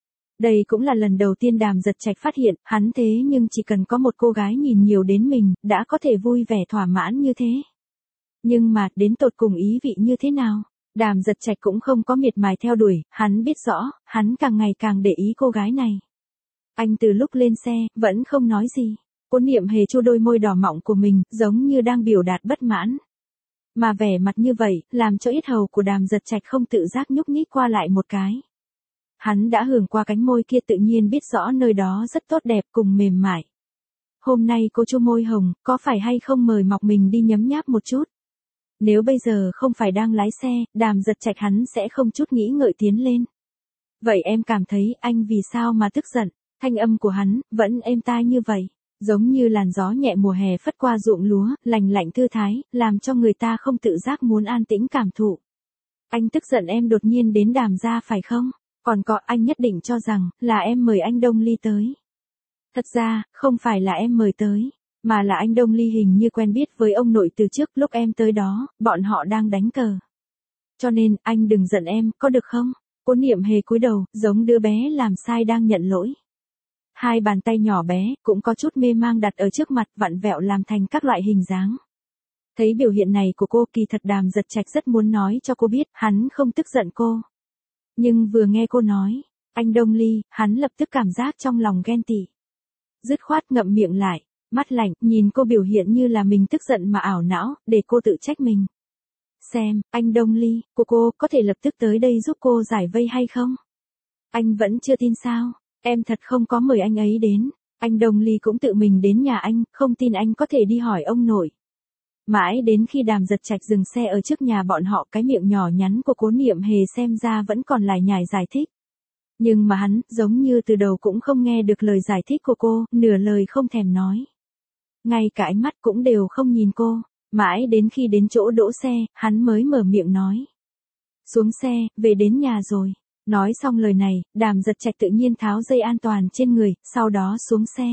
Đây cũng là lần đầu tiên Đàm Giật Trạch phát hiện, hắn thế nhưng chỉ cần có một cô gái nhìn nhiều đến mình, đã có thể vui vẻ thỏa mãn như thế. Nhưng mà, đến tột cùng ý vị như thế nào? Đàm Giật Trạch cũng không có miệt mài theo đuổi, hắn biết rõ, hắn càng ngày càng để ý cô gái này. Anh từ lúc lên xe, vẫn không nói gì. Cố Niệm Hề chu đôi môi đỏ mọng của mình, giống như đang biểu đạt bất mãn. Mà vẻ mặt như vậy, làm cho yết hầu của Đàm Giật Trạch không tự giác nhúc nhích qua lại một cái. Hắn đã hưởng qua cánh môi kia tự nhiên biết rõ nơi đó rất tốt đẹp cùng mềm mại. Hôm nay cô chu môi hồng, có phải hay không mời mọc mình đi nhấm nháp một chút? Nếu bây giờ không phải đang lái xe, Đàm Giật Trạch hắn sẽ không chút nghĩ ngợi tiến lên. Vậy em cảm thấy anh vì sao mà tức giận? Thanh âm của hắn, vẫn êm tai như vậy. Giống như làn gió nhẹ mùa hè phất qua ruộng lúa, lành lạnh thư thái, làm cho người ta không tự giác muốn an tĩnh cảm thụ. Anh tức giận em đột nhiên đến Đàm gia phải không? Còn có anh nhất định cho rằng, là em mời anh Đông Ly tới. Thật ra, không phải là em mời tới, mà là anh Đông Ly hình như quen biết với ông nội từ trước lúc em tới đó, bọn họ đang đánh cờ. Cho nên, anh đừng giận em, có được không? Cố Niệm Hề cúi đầu, giống đứa bé làm sai đang nhận lỗi. Hai bàn tay nhỏ bé, cũng có chút mê mang đặt ở trước mặt vặn vẹo làm thành các loại hình dáng. Thấy biểu hiện này của cô, kỳ thật Đàm Giật Trạch rất muốn nói cho cô biết, hắn không tức giận cô. Nhưng vừa nghe cô nói, Anh Đông Ly, hắn lập tức cảm giác trong lòng ghen tị. Dứt khoát ngậm miệng lại, mắt lạnh, nhìn cô biểu hiện như là mình tức giận mà ảo não, để cô tự trách mình. Xem, anh Đông Ly, cô có thể lập tức tới đây giúp cô giải vây hay không? Anh vẫn chưa tin sao? Em thật không có mời anh ấy đến. Anh Đông Ly cũng tự mình đến nhà anh, không tin anh có thể đi hỏi ông nội. Mãi đến khi Đàm Giật Trạch dừng xe ở trước nhà bọn họ, cái miệng nhỏ nhắn của Cố Niệm Hề xem ra vẫn còn lải nhải giải thích. Nhưng mà hắn, giống như từ đầu cũng không nghe được lời giải thích của cô, nửa lời không thèm nói. Ngay cả ánh mắt cũng đều không nhìn cô, mãi đến khi đến chỗ đỗ xe, hắn mới mở miệng nói. Xuống xe, về đến nhà rồi. Nói xong lời này, Đàm Giật Trạch tự nhiên tháo dây an toàn trên người, sau đó xuống xe.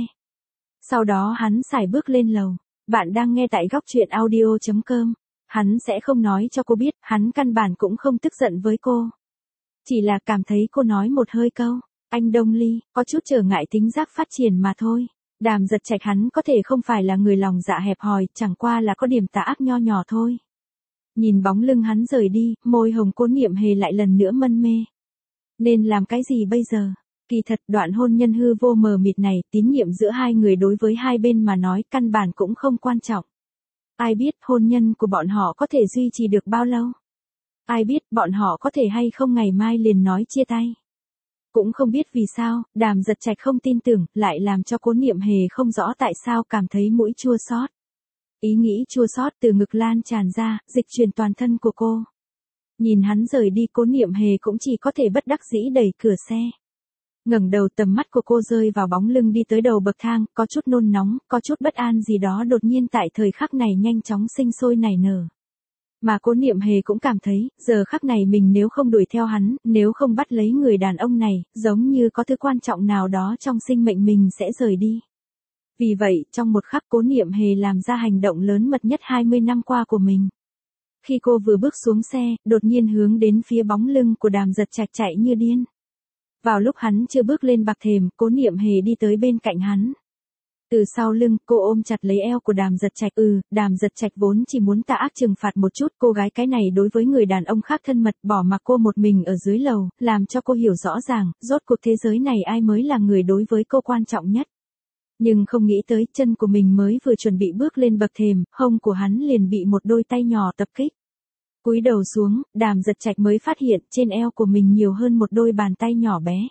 Sau đó hắn sải bước lên lầu. Bạn đang nghe tại góc truyện audio.com. Hắn sẽ không nói cho cô biết, hắn căn bản cũng không tức giận với cô. Chỉ là cảm thấy cô nói một hơi câu, anh Đông Ly, có chút trở ngại tính giác phát triển mà thôi. Đàm Giật Trạch hắn có thể không phải là người lòng dạ hẹp hòi, chẳng qua là có điểm tà ác nho nhỏ thôi. Nhìn bóng lưng hắn rời đi, môi hồng Cố Niệm Hề lại lần nữa mân mê. Nên làm cái gì bây giờ? Kỳ thật đoạn hôn nhân hư vô mờ mịt này, tín nhiệm giữa hai người đối với hai bên mà nói căn bản cũng không quan trọng. Ai biết hôn nhân của bọn họ có thể duy trì được bao lâu? Ai biết bọn họ có thể hay không ngày mai liền nói chia tay? Cũng không biết vì sao, Đàm Giật Trạch không tin tưởng, lại làm cho Cố Niệm Hề không rõ tại sao cảm thấy mũi chua xót. Ý nghĩ chua xót từ ngực lan tràn ra, dịch truyền toàn thân của cô. Nhìn hắn rời đi, Cố Niệm Hề cũng chỉ có thể bất đắc dĩ đẩy cửa xe. Ngẩng đầu, tầm mắt của cô rơi vào bóng lưng đi tới đầu bậc thang, có chút nôn nóng, có chút bất an gì đó đột nhiên tại thời khắc này nhanh chóng sinh sôi nảy nở. Mà Cố Niệm Hề cũng cảm thấy, giờ khắc này mình nếu không đuổi theo hắn, nếu không bắt lấy người đàn ông này, giống như có thứ quan trọng nào đó trong sinh mệnh mình sẽ rời đi. Vì vậy, trong một khắc Cố Niệm Hề làm ra hành động lớn mật nhất 20 năm qua của mình. Khi cô vừa bước xuống xe, đột nhiên hướng đến phía bóng lưng của Đàm Giật Trạch chạy như điên. Vào lúc hắn chưa bước lên bậc thềm, Cố Niệm Hề đi tới bên cạnh hắn. Từ sau lưng, cô ôm chặt lấy eo của Đàm Giật Trạch. Đàm Giật Trạch vốn chỉ muốn tà ác trừng phạt một chút cô gái cái này đối với người đàn ông khác thân mật, bỏ mặc cô một mình ở dưới lầu, làm cho cô hiểu rõ ràng, rốt cuộc thế giới này ai mới là người đối với cô quan trọng nhất. Nhưng không nghĩ tới, chân của mình mới vừa chuẩn bị bước lên bậc thềm, hông của hắn liền bị một đôi tay nhỏ tập kích. Cúi đầu xuống, Đàm Giật Trạch mới phát hiện trên eo của mình nhiều hơn một đôi bàn tay nhỏ bé.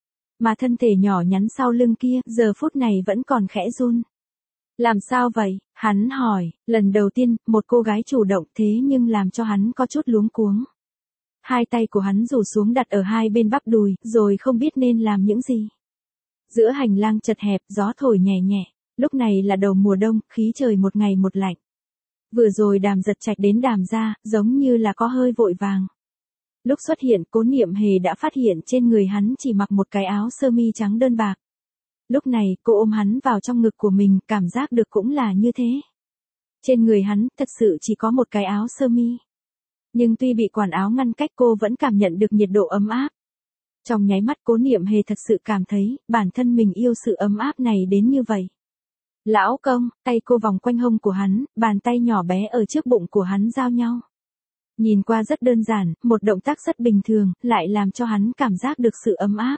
Mà thân thể nhỏ nhắn sau lưng kia, giờ phút này vẫn còn khẽ run. Làm sao vậy? Hắn hỏi, lần đầu tiên, một cô gái chủ động thế nhưng làm cho hắn có chút luống cuống. Hai tay của hắn rủ xuống đặt ở hai bên bắp đùi, rồi không biết nên làm những gì. Giữa hành lang chật hẹp, gió thổi nhẹ nhẹ. Lúc này là đầu mùa đông, khí trời một ngày một lạnh. Vừa rồi Đàm Giật Trạch đến Đàm gia, giống như là có hơi vội vàng. Lúc xuất hiện, Cố Niệm Hề đã phát hiện trên người hắn chỉ mặc một cái áo sơ mi trắng đơn bạc. Lúc này, cô ôm hắn vào trong ngực của mình, cảm giác được cũng là như thế. Trên người hắn, thật sự chỉ có một cái áo sơ mi. Nhưng tuy bị quần áo ngăn cách, cô vẫn cảm nhận được nhiệt độ ấm áp. Trong nháy mắt Cố Niệm Hề thật sự cảm thấy, bản thân mình yêu sự ấm áp này đến như vậy. Lão công, tay cô vòng quanh hông của hắn, bàn tay nhỏ bé ở trước bụng của hắn giao nhau. Nhìn qua rất đơn giản, một động tác rất bình thường, lại làm cho hắn cảm giác được sự ấm áp.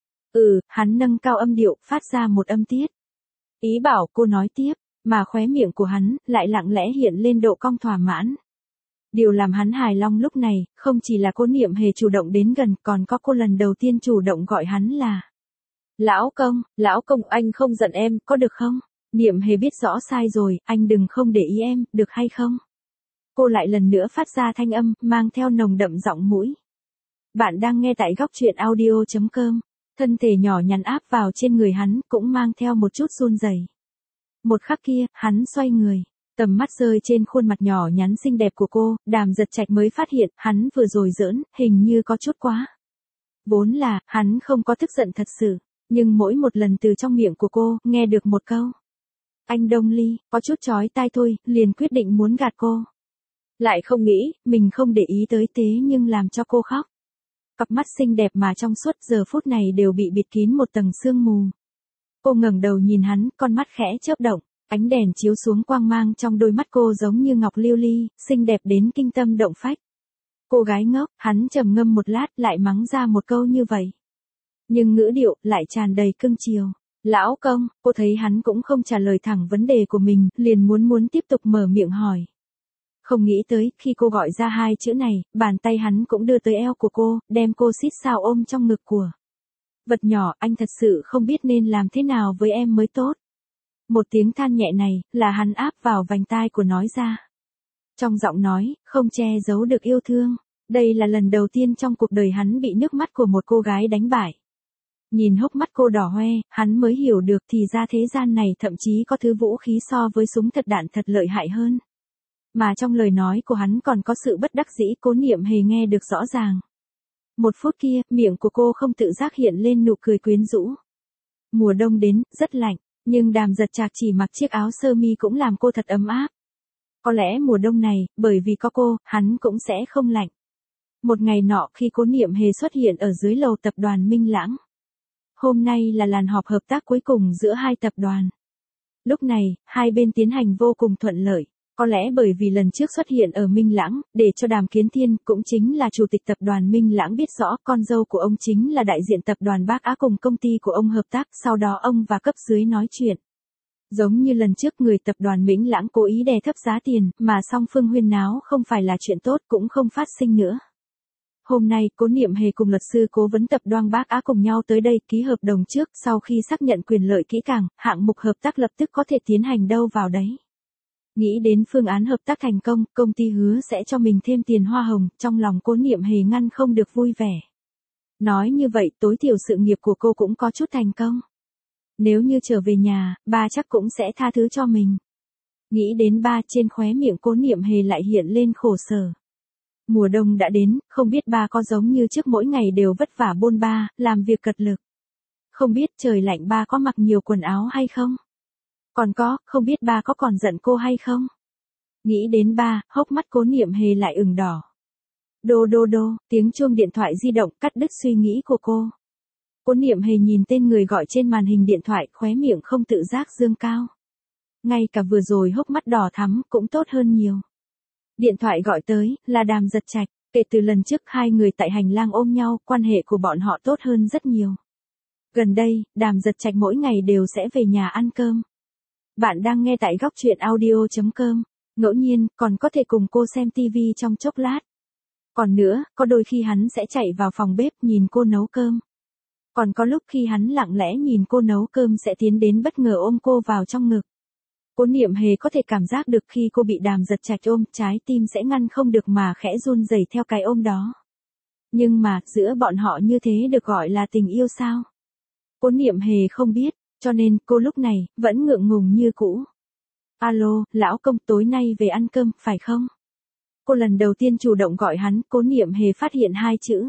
Hắn nâng cao âm điệu, phát ra một âm tiết. Ý bảo cô nói tiếp, mà khóe miệng của hắn, lại lặng lẽ hiện lên độ cong thỏa mãn. Điều làm hắn hài lòng lúc này, không chỉ là Cố Niệm Hề chủ động đến gần, còn có cô lần đầu tiên chủ động gọi hắn là Lão công anh không giận em, có được không? Niệm Hề biết rõ sai rồi, anh đừng không để ý em, được hay không? Cô lại lần nữa phát ra thanh âm, mang theo nồng đậm giọng mũi. Bạn đang nghe tại góc truyện audio.com. Thân thể nhỏ nhắn áp vào trên người hắn, cũng mang theo một chút run rẩy. Một khắc kia, hắn xoay người. Tầm mắt rơi trên khuôn mặt nhỏ nhắn xinh đẹp của cô, Đàm Giật Trạch mới phát hiện, hắn vừa rồi giỡn, hình như có chút quá. Vốn là, hắn không có tức giận thật sự, nhưng mỗi một lần từ trong miệng của cô, nghe được một câu. Anh Đông Ly, có chút chói tai thôi, liền quyết định muốn gạt cô. Lại không nghĩ, mình không để ý tới thế nhưng làm cho cô khóc. Cặp mắt xinh đẹp mà trong suốt giờ phút này đều bị bịt kín một tầng sương mù. Cô ngẩng đầu nhìn hắn, con mắt khẽ chớp động, ánh đèn chiếu xuống quang mang trong đôi mắt cô giống như ngọc lưu ly, xinh đẹp đến kinh tâm động phách. Cô gái ngốc, hắn trầm ngâm một lát lại mắng ra một câu như vậy. nhưng ngữ điệu lại tràn đầy cưng chiều. Lão công, cô thấy hắn cũng không trả lời thẳng vấn đề của mình, liền muốn tiếp tục mở miệng hỏi. Không nghĩ tới, khi cô gọi ra hai chữ này, bàn tay hắn cũng đưa tới eo của cô, đem cô xít sao ôm trong ngực của. Vật nhỏ, anh thật sự không biết nên làm thế nào với em mới tốt. Một tiếng than nhẹ này, là hắn áp vào vành tai của nói ra. Trong giọng nói, không che giấu được yêu thương. Đây là lần đầu tiên trong cuộc đời hắn bị nước mắt của một cô gái đánh bại. Nhìn hốc mắt cô đỏ hoe, hắn mới hiểu được thì ra thế gian này thậm chí có thứ vũ khí so với súng thật đạn thật lợi hại hơn. Mà trong lời nói của hắn còn có sự bất đắc dĩ Cố Niệm Hề nghe được rõ ràng. Một phút kia, miệng của cô không tự giác hiện lên nụ cười quyến rũ. Mùa đông đến, rất lạnh, nhưng Đàm Giật Trạc chỉ mặc chiếc áo sơ mi cũng làm cô thật ấm áp. Có lẽ mùa đông này, bởi vì có cô, hắn cũng sẽ không lạnh. Một ngày nọ khi Cố Niệm Hề xuất hiện ở dưới lầu tập đoàn Minh Lãng. Hôm nay là làn họp hợp tác cuối cùng giữa hai tập đoàn. Lúc này, hai bên tiến hành vô cùng thuận lợi. Có lẽ bởi vì lần trước xuất hiện ở Minh Lãng, để cho Đàm Kiến Thiên, cũng chính là chủ tịch tập đoàn Minh Lãng biết rõ con dâu của ông chính là đại diện tập đoàn Bắc Á cùng công ty của ông hợp tác, sau đó ông và cấp dưới nói chuyện. Giống như lần trước người tập đoàn Minh Lãng cố ý đè thấp giá tiền, mà song phương huyên náo không phải là chuyện tốt cũng không phát sinh nữa. Hôm nay, Cố Niệm Hề cùng luật sư cố vấn tập đoàn Bắc Á cùng nhau tới đây ký hợp đồng trước, sau khi xác nhận quyền lợi kỹ càng, hạng mục hợp tác lập tức có thể tiến hành đâu vào đấy. Nghĩ đến phương án hợp tác thành công, công ty hứa sẽ cho mình thêm tiền hoa hồng, trong lòng Cố Niệm Hề ngăn không được vui vẻ. Nói như vậy, tối thiểu sự nghiệp của cô cũng có chút thành công. Nếu như trở về nhà, ba chắc cũng sẽ tha thứ cho mình. Nghĩ đến ba, trên khóe miệng Cố Niệm Hề lại hiện lên khổ sở. Mùa đông đã đến, không biết ba có giống như trước mỗi ngày đều vất vả bôn ba, làm việc cật lực. Không biết trời lạnh ba có mặc nhiều quần áo hay không? Còn có, không biết ba có còn giận cô hay không? Nghĩ đến ba, hốc mắt Cố Niệm Hề lại ửng đỏ. Đô đô đô, tiếng chuông điện thoại di động cắt đứt suy nghĩ của cô. Cố Niệm Hề nhìn tên người gọi trên màn hình điện thoại, khóe miệng không tự giác dương cao. Ngay cả vừa rồi hốc mắt đỏ thắm cũng tốt hơn nhiều. Điện thoại gọi tới, là Đàm Giật Trạch. Kể từ lần trước hai người tại hành lang ôm nhau, quan hệ của bọn họ tốt hơn rất nhiều. Gần đây, Đàm Giật Trạch mỗi ngày đều sẽ về nhà ăn cơm. Bạn đang nghe tại góc truyện audio.com. Ngẫu nhiên, còn có thể cùng cô xem TV trong chốc lát. Còn nữa, có đôi khi hắn sẽ chạy vào phòng bếp nhìn cô nấu cơm. Còn có lúc khi hắn lặng lẽ nhìn cô nấu cơm sẽ tiến đến bất ngờ ôm cô vào trong ngực. Cố Niệm Hề có thể cảm giác được khi cô bị Đàm Giật Trạch ôm, trái tim sẽ ngăn không được mà khẽ run rẩy theo cái ôm đó. Nhưng mà, giữa bọn họ như thế được gọi là tình yêu sao? Cố Niệm Hề không biết, cho nên cô lúc này, vẫn ngượng ngùng như cũ. Alo, lão công, tối nay về ăn cơm, phải không? Cô lần đầu tiên chủ động gọi hắn, Cố Niệm Hề phát hiện hai chữ.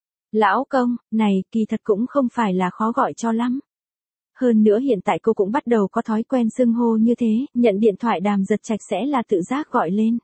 Lão công, này, kỳ thật cũng không phải là khó gọi cho lắm. Hơn nữa hiện tại cô cũng bắt đầu có thói quen xưng hô như thế, nhận điện thoại Đàm Giật Trạch sẽ là tự giác gọi lên.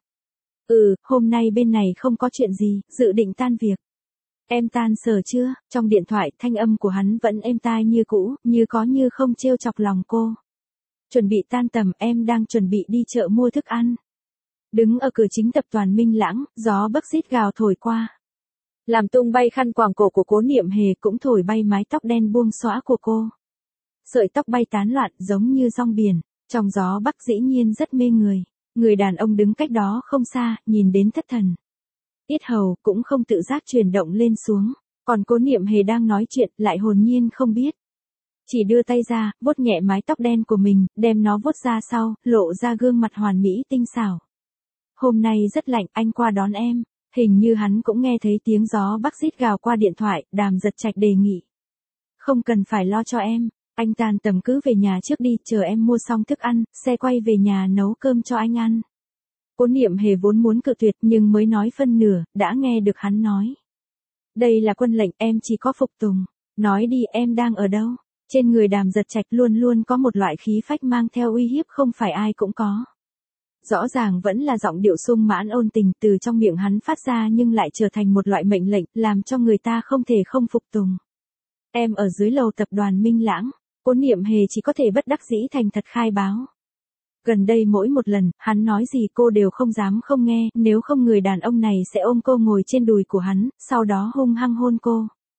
Hôm nay bên này không có chuyện gì, dự định tan việc. Em tan sở chưa? Trong điện thoại, thanh âm của hắn vẫn êm tai như cũ, như có như không trêu chọc lòng cô. Chuẩn bị tan tầm, em đang chuẩn bị đi chợ mua thức ăn. Đứng ở cửa chính tập đoàn Minh Lãng, gió bấc rít gào thổi qua. Làm tung bay khăn quàng cổ của Cố Niệm Hề, cũng thổi bay mái tóc đen buông xõa của cô. Sợi tóc bay tán loạn giống như rong biển, trong gió bắc dĩ nhiên rất mê người. Người đàn ông đứng cách đó không xa, nhìn đến thất thần. Yết hầu cũng không tự giác chuyển động lên xuống, còn Cố Niệm Hề đang nói chuyện lại hồn nhiên không biết. Chỉ đưa tay ra, vuốt nhẹ mái tóc đen của mình, đem nó vuốt ra sau, lộ ra gương mặt hoàn mỹ tinh xảo. Hôm nay rất lạnh, anh qua đón em. Hình như hắn cũng nghe thấy tiếng gió bắc rít gào qua điện thoại, Đàm Giật Trạch đề nghị. Không cần phải lo cho em, anh tan tầm cứ về nhà trước đi, chờ em mua xong thức ăn, xe quay về nhà nấu cơm cho anh ăn. Cố Niệm Hề vốn muốn cự tuyệt nhưng mới nói phân nửa, đã nghe được hắn nói. Đây là quân lệnh, em chỉ có phục tùng. Nói đi, em đang ở đâu? Trên người Đàm Giật Trạch luôn luôn có một loại khí phách mang theo uy hiếp không phải ai cũng có. Rõ ràng vẫn là giọng điệu sung mãn ôn tình từ trong miệng hắn phát ra nhưng lại trở thành một loại mệnh lệnh, làm cho người ta không thể không phục tùng. Em ở dưới lầu tập đoàn Minh Lãng. Cố Niệm Hề chỉ có thể bất đắc dĩ thành thật khai báo. Gần đây mỗi một lần, hắn nói gì cô đều không dám không nghe, nếu không người đàn ông này sẽ ôm cô ngồi trên đùi của hắn, sau đó hung hăng hôn cô.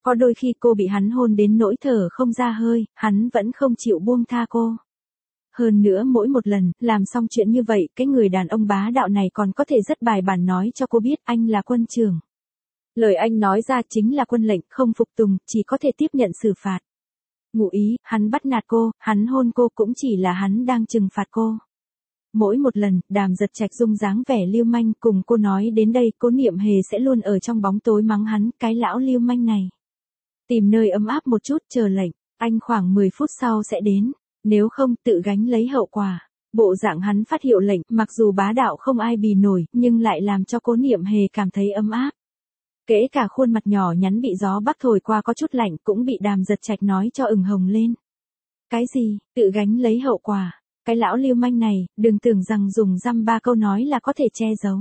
Có đôi khi cô bị hắn hôn đến nỗi thở không ra hơi, hắn vẫn không chịu buông tha cô. Hơn nữa mỗi một lần, làm xong chuyện như vậy, cái người đàn ông bá đạo này còn có thể rất bài bản nói cho cô biết anh là quân trưởng. Lời anh nói ra chính là quân lệnh, không phục tùng, chỉ có thể tiếp nhận xử phạt. Ngụ ý, hắn bắt nạt cô, hắn hôn cô cũng chỉ là hắn đang trừng phạt cô. Mỗi một lần, Đàm Giật Trạch dung dáng vẻ lưu manh cùng cô nói đến đây, Cố Niệm Hề sẽ luôn ở trong bóng tối mắng hắn, cái lão lưu manh này. Tìm nơi ấm áp một chút, chờ lệnh, anh khoảng 10 phút sau sẽ đến, nếu không tự gánh lấy hậu quả. Bộ dạng hắn phát hiệu lệnh, mặc dù bá đạo không ai bì nổi, nhưng lại làm cho Cố Niệm Hề cảm thấy ấm áp. Kể cả khuôn mặt nhỏ nhắn bị gió bắc thổi qua có chút lạnh cũng bị Đàm Giật Trạch nói cho ửng hồng lên. Cái gì, tự gánh lấy hậu quả, cái lão lưu manh này, đừng tưởng rằng dùng dăm ba câu nói là có thể che giấu.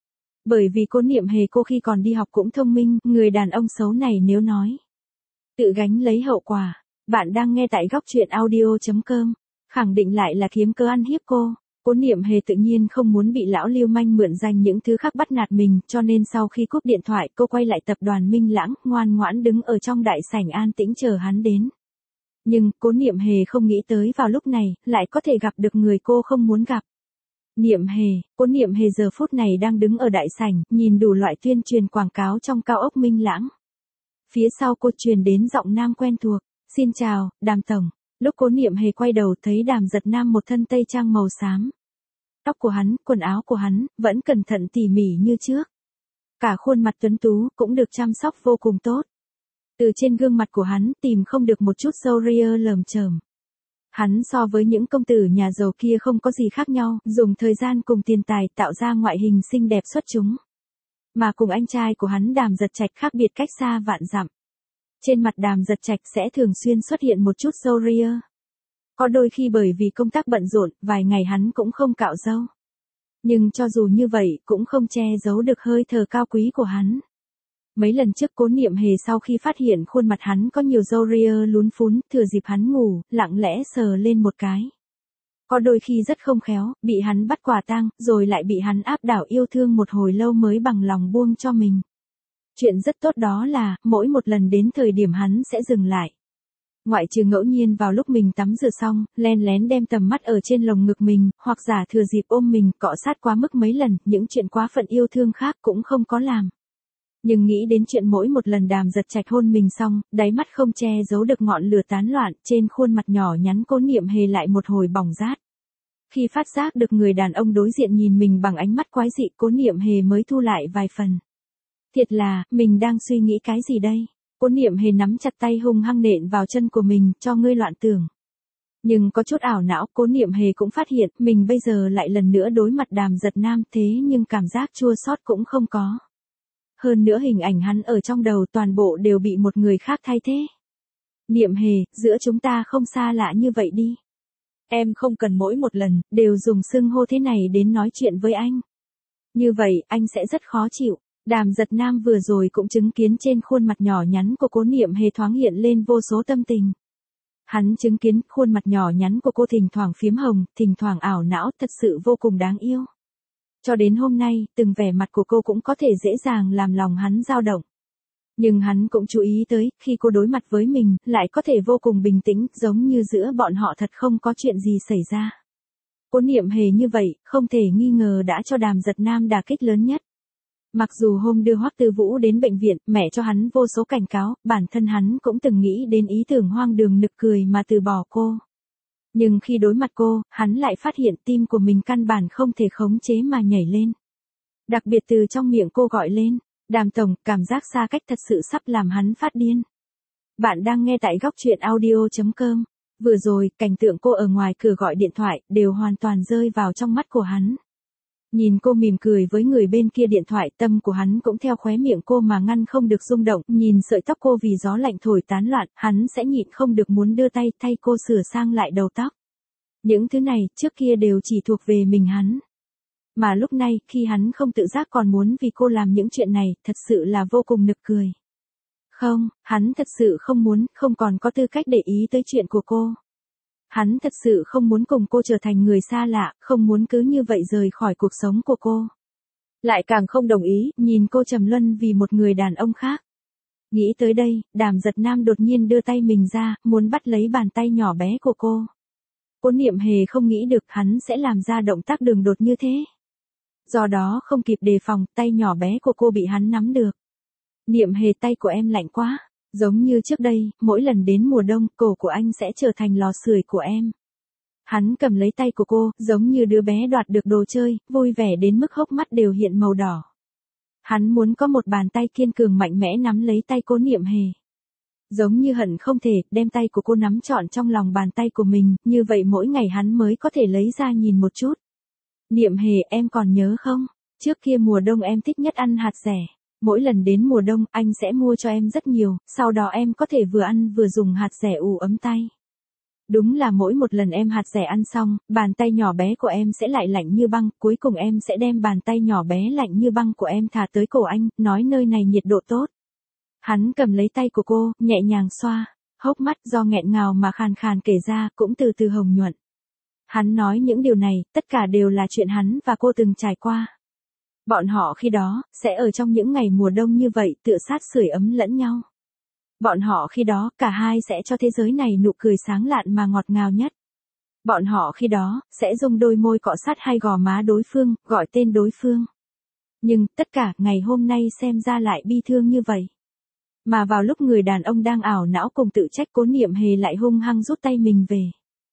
Bởi vì Cố Niệm Hề cô khi còn đi học cũng thông minh, người đàn ông xấu này nếu nói tự gánh lấy hậu quả, bạn đang nghe tại góc truyện audio.com, khẳng định lại là kiếm cớ ăn hiếp cô. Cố Niệm Hề tự nhiên không muốn bị lão lưu manh mượn danh những thứ khác bắt nạt mình, cho nên sau khi cúp điện thoại cô quay lại tập đoàn Minh Lãng, ngoan ngoãn đứng ở trong đại sảnh an tĩnh chờ hắn đến. Nhưng, Cố Niệm Hề không nghĩ tới vào lúc này, lại có thể gặp được người cô không muốn gặp. Niệm Hề, Cố Niệm Hề giờ phút này đang đứng ở đại sảnh, nhìn đủ loại tuyên truyền quảng cáo trong cao ốc Minh Lãng. Phía sau cô truyền đến giọng nam quen thuộc, xin chào, Đàm tổng. Lúc Cố Niệm Hề quay đầu thấy Đàm Giật Nam một thân tây trang màu xám. Tóc của hắn, quần áo của hắn, vẫn cẩn thận tỉ mỉ như trước. Cả khuôn mặt tuấn tú, cũng được chăm sóc vô cùng tốt. Từ trên gương mặt của hắn, tìm không được một chút râu ria lởm chởm. Hắn so với những công tử nhà giàu kia không có gì khác nhau, dùng thời gian cùng tiền tài tạo ra ngoại hình xinh đẹp xuất chúng. Mà cùng anh trai của hắn Đàm Giật Trạch khác biệt cách xa vạn dặm. Trên mặt Đàm Giật Trạch sẽ thường xuyên xuất hiện một chút râu ria. Có đôi khi bởi vì công tác bận rộn, vài ngày hắn cũng không cạo râu. Nhưng cho dù như vậy, cũng không che giấu được hơi thở cao quý của hắn. Mấy lần trước Cố Niệm Hề sau khi phát hiện khuôn mặt hắn có nhiều râu ria lún phún, thừa dịp hắn ngủ, lặng lẽ sờ lên một cái. Có đôi khi rất không khéo, bị hắn bắt quả tang, rồi lại bị hắn áp đảo yêu thương một hồi lâu mới bằng lòng buông cho mình. Chuyện rất tốt đó là, mỗi một lần đến thời điểm hắn sẽ dừng lại. Ngoại trừ ngẫu nhiên vào lúc mình tắm rửa xong, len lén đem tầm mắt ở trên lồng ngực mình, hoặc giả thừa dịp ôm mình, cọ sát quá mức mấy lần, những chuyện quá phận yêu thương khác cũng không có làm. Nhưng nghĩ đến chuyện mỗi một lần Đàm Giật Trạch hôn mình xong, đáy mắt không che giấu được ngọn lửa tán loạn, trên khuôn mặt nhỏ nhắn Cố Niệm Hề lại một hồi bỏng rát. Khi phát giác được người đàn ông đối diện nhìn mình bằng ánh mắt quái dị, Cố Niệm Hề mới thu lại vài phần. Thiệt là, mình đang suy nghĩ cái gì đây? Cố Niệm Hề nắm chặt tay hung hăng nện vào chân của mình, cho ngươi loạn tưởng. Nhưng có chút ảo não, Cố Niệm Hề cũng phát hiện, mình bây giờ lại lần nữa đối mặt Đàm Giật Nam, thế nhưng cảm giác chua xót cũng không có. Hơn nữa hình ảnh hắn ở trong đầu toàn bộ đều bị một người khác thay thế. Niệm Hề, giữa chúng ta không xa lạ như vậy đi. Em không cần mỗi một lần, đều dùng xưng hô thế này đến nói chuyện với anh. Như vậy, anh sẽ rất khó chịu. Đàm Giật Nam vừa rồi cũng chứng kiến trên khuôn mặt nhỏ nhắn của Cố Niệm Hề thoáng hiện lên vô số tâm tình. Hắn chứng kiến khuôn mặt nhỏ nhắn của cô thỉnh thoảng phiếm hồng, thỉnh thoảng ảo não, thật sự vô cùng đáng yêu. Cho đến hôm nay, từng vẻ mặt của cô cũng có thể dễ dàng làm lòng hắn dao động. Nhưng hắn cũng chú ý tới, khi cô đối mặt với mình, lại có thể vô cùng bình tĩnh, giống như giữa bọn họ thật không có chuyện gì xảy ra. Cố Niệm Hề như vậy, không thể nghi ngờ đã cho Đàm Giật Nam đả kích lớn nhất. Mặc dù hôm đưa Hoắc Tư Vũ đến bệnh viện, mẹ cho hắn vô số cảnh cáo, bản thân hắn cũng từng nghĩ đến ý tưởng hoang đường nực cười mà từ bỏ cô. Nhưng khi đối mặt cô, hắn lại phát hiện tim của mình căn bản không thể khống chế mà nhảy lên. Đặc biệt từ trong miệng cô gọi lên, Đàm tổng, cảm giác xa cách thật sự sắp làm hắn phát điên. Bạn đang nghe tại góc truyện audio.com. Vừa rồi, cảnh tượng cô ở ngoài cửa gọi điện thoại, đều hoàn toàn rơi vào trong mắt của hắn. Nhìn cô mỉm cười với người bên kia điện thoại, tâm của hắn cũng theo khóe miệng cô mà ngăn không được rung động, nhìn sợi tóc cô vì gió lạnh thổi tán loạn, hắn sẽ nhịn không được muốn đưa tay thay cô sửa sang lại đầu tóc. Những thứ này, trước kia đều chỉ thuộc về mình hắn. Mà lúc này, khi hắn không tự giác còn muốn vì cô làm những chuyện này, thật sự là vô cùng nực cười. Không, hắn thật sự không muốn, không còn có tư cách để ý tới chuyện của cô. Hắn thật sự không muốn cùng cô trở thành người xa lạ, không muốn cứ như vậy rời khỏi cuộc sống của cô. Lại càng không đồng ý, nhìn cô trầm luân vì một người đàn ông khác. Nghĩ tới đây, Đàm Giật Nam đột nhiên đưa tay mình ra, muốn bắt lấy bàn tay nhỏ bé của cô. Cố Niệm Hề không nghĩ được hắn sẽ làm ra động tác đường đột như thế. Do đó không kịp đề phòng, tay nhỏ bé của cô bị hắn nắm được. Niệm Hề, tay của em lạnh quá. Giống như trước đây, mỗi lần đến mùa đông, cổ của anh sẽ trở thành lò sưởi của em. Hắn cầm lấy tay của cô, giống như đứa bé đoạt được đồ chơi, vui vẻ đến mức hốc mắt đều hiện màu đỏ. Hắn muốn có một bàn tay kiên cường mạnh mẽ nắm lấy tay Cố Niệm Hề. Giống như hận không thể, đem tay của cô nắm trọn trong lòng bàn tay của mình, như vậy mỗi ngày hắn mới có thể lấy ra nhìn một chút. Niệm Hề, em còn nhớ không? Trước kia mùa đông em thích nhất ăn hạt dẻ. Mỗi lần đến mùa đông, anh sẽ mua cho em rất nhiều, sau đó em có thể vừa ăn vừa dùng hạt dẻ ủ ấm tay. Đúng là mỗi một lần em hạt dẻ ăn xong, bàn tay nhỏ bé của em sẽ lại lạnh như băng, cuối cùng em sẽ đem bàn tay nhỏ bé lạnh như băng của em thả tới cổ anh, nói nơi này nhiệt độ tốt. Hắn cầm lấy tay của cô, nhẹ nhàng xoa, hốc mắt do nghẹn ngào mà khàn khàn kể ra, cũng từ từ hồng nhuận. Hắn nói những điều này, tất cả đều là chuyện hắn và cô từng trải qua. Bọn họ khi đó, sẽ ở trong những ngày mùa đông như vậy, tựa sát sưởi ấm lẫn nhau. Bọn họ khi đó, cả hai sẽ cho thế giới này nụ cười sáng lạn mà ngọt ngào nhất. Bọn họ khi đó, sẽ dùng đôi môi cọ sát hai gò má đối phương, gọi tên đối phương. Nhưng, tất cả, ngày hôm nay xem ra lại bi thương như vậy. Mà vào lúc người đàn ông đang ảo não cùng tự trách, Cố Niệm Hề lại hung hăng rút tay mình về.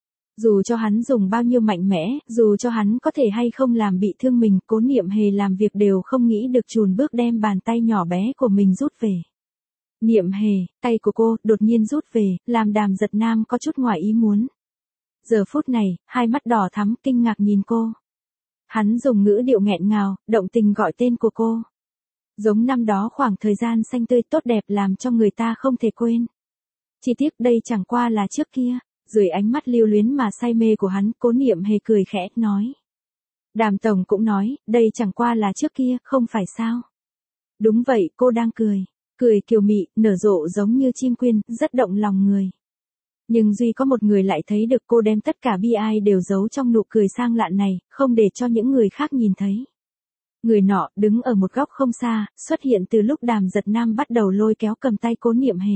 Dù cho hắn dùng bao nhiêu mạnh mẽ, dù cho hắn có thể hay không làm bị thương mình, Cố Niệm Hề làm việc đều không nghĩ được chùn bước đem bàn tay nhỏ bé của mình rút về. Niệm Hề, tay của cô, đột nhiên rút về, làm Đàm Giật Nam có chút ngoài ý muốn. Giờ phút này, hai mắt đỏ thắm, kinh ngạc nhìn cô. Hắn dùng ngữ điệu nghẹn ngào, động tình gọi tên của cô. Giống năm đó khoảng thời gian xanh tươi tốt đẹp làm cho người ta không thể quên. Chỉ tiếc đây chẳng qua là trước kia. Dưới ánh mắt lưu luyến mà say mê của hắn, Cố Niệm Hề cười khẽ, nói. Đàm tổng cũng nói, đây chẳng qua là trước kia, không phải sao? Đúng vậy, cô đang cười. Cười kiều mị, nở rộ giống như chim quyên, rất động lòng người. Nhưng duy có một người lại thấy được cô đem tất cả bi ai đều giấu trong nụ cười sang lạn này, không để cho những người khác nhìn thấy. Người nọ, đứng ở một góc không xa, xuất hiện từ lúc Đàm Giật Nam bắt đầu lôi kéo cầm tay Cố Niệm Hề.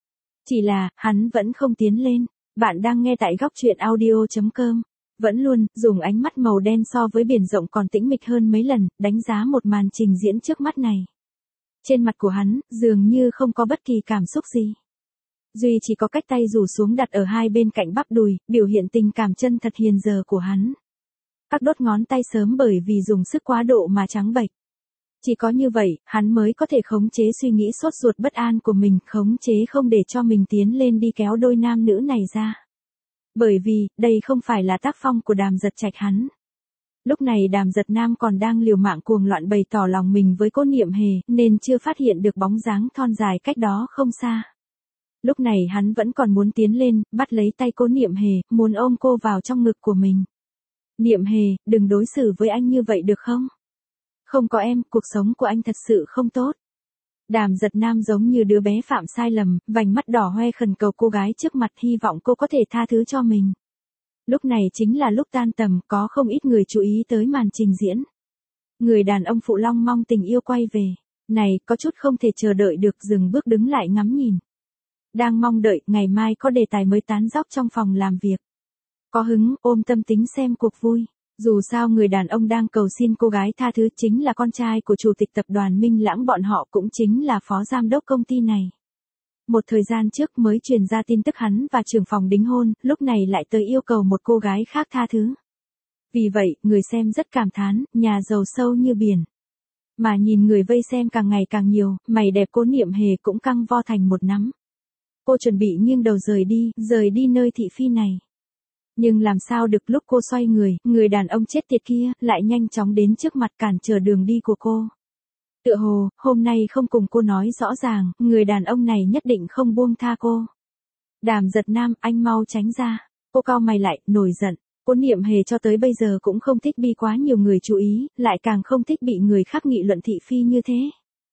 Chỉ là, hắn vẫn không tiến lên. Bạn đang nghe tại góc truyện audio.com. Vẫn luôn, dùng ánh mắt màu đen so với biển rộng còn tĩnh mịch hơn mấy lần, đánh giá một màn trình diễn trước mắt này. Trên mặt của hắn, dường như không có bất kỳ cảm xúc gì. Duy chỉ có cách tay rủ xuống đặt ở hai bên cạnh bắp đùi, biểu hiện tình cảm chân thật hiền giờ của hắn. Các đốt ngón tay sớm bởi vì dùng sức quá độ mà trắng bệch. Chỉ có như vậy, hắn mới có thể khống chế suy nghĩ sốt ruột bất an của mình, khống chế không để cho mình tiến lên đi kéo đôi nam nữ này ra. Bởi vì, đây không phải là tác phong của Đàm Giật Trạch hắn. Lúc này Đàm Giật Nam còn đang liều mạng cuồng loạn bày tỏ lòng mình với Cố Niệm Hề, nên chưa phát hiện được bóng dáng thon dài cách đó không xa. Lúc này hắn vẫn còn muốn tiến lên, bắt lấy tay Cố Niệm Hề, muốn ôm cô vào trong ngực của mình. Niệm Hề, đừng đối xử với anh như vậy được không? Không có em, cuộc sống của anh thật sự không tốt. Đàm Giật Nam giống như đứa bé phạm sai lầm, vành mắt đỏ hoe khẩn cầu cô gái trước mặt, hy vọng cô có thể tha thứ cho mình. Lúc này chính là lúc tan tầm, có không ít người chú ý tới màn trình diễn. Người đàn ông phụ long mong tình yêu quay về. Này, có chút không thể chờ đợi được, dừng bước đứng lại ngắm nhìn. Đang mong đợi, ngày mai có đề tài mới tán dóc trong phòng làm việc. Có hứng, ôm tâm tính xem cuộc vui. Dù sao người đàn ông đang cầu xin cô gái tha thứ chính là con trai của chủ tịch tập đoàn Minh Lãng, bọn họ cũng chính là phó giám đốc công ty này. Một thời gian trước mới truyền ra tin tức hắn và trưởng phòng đính hôn, lúc này lại tới yêu cầu một cô gái khác tha thứ. Vì vậy, người xem rất cảm thán, nhà giàu sâu như biển. Mà nhìn người vây xem càng ngày càng nhiều, mày đẹp Cố Niệm Hề cũng căng vo thành một nắm. Cô chuẩn bị nghiêng đầu rời đi nơi thị phi này. Nhưng làm sao được, lúc cô xoay người đàn ông chết tiệt kia, lại nhanh chóng đến trước mặt cản trở đường đi của cô. Tựa hồ, hôm nay không cùng cô nói rõ ràng, người đàn ông này nhất định không buông tha cô. Đàm Giật Nam, anh mau tránh ra. Cô cau mày lại, nổi giận. Cố Niệm Hề cho tới bây giờ cũng không thích bị quá nhiều người chú ý, lại càng không thích bị người khác nghị luận thị phi như thế.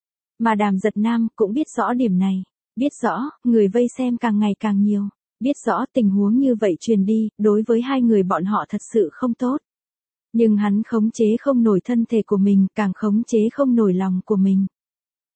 Mà Đàm Giật Nam cũng biết rõ điểm này. Biết rõ, người vây xem càng ngày càng nhiều. Biết rõ tình huống như vậy truyền đi, đối với hai người bọn họ thật sự không tốt. Nhưng hắn khống chế không nổi thân thể của mình, càng khống chế không nổi lòng của mình.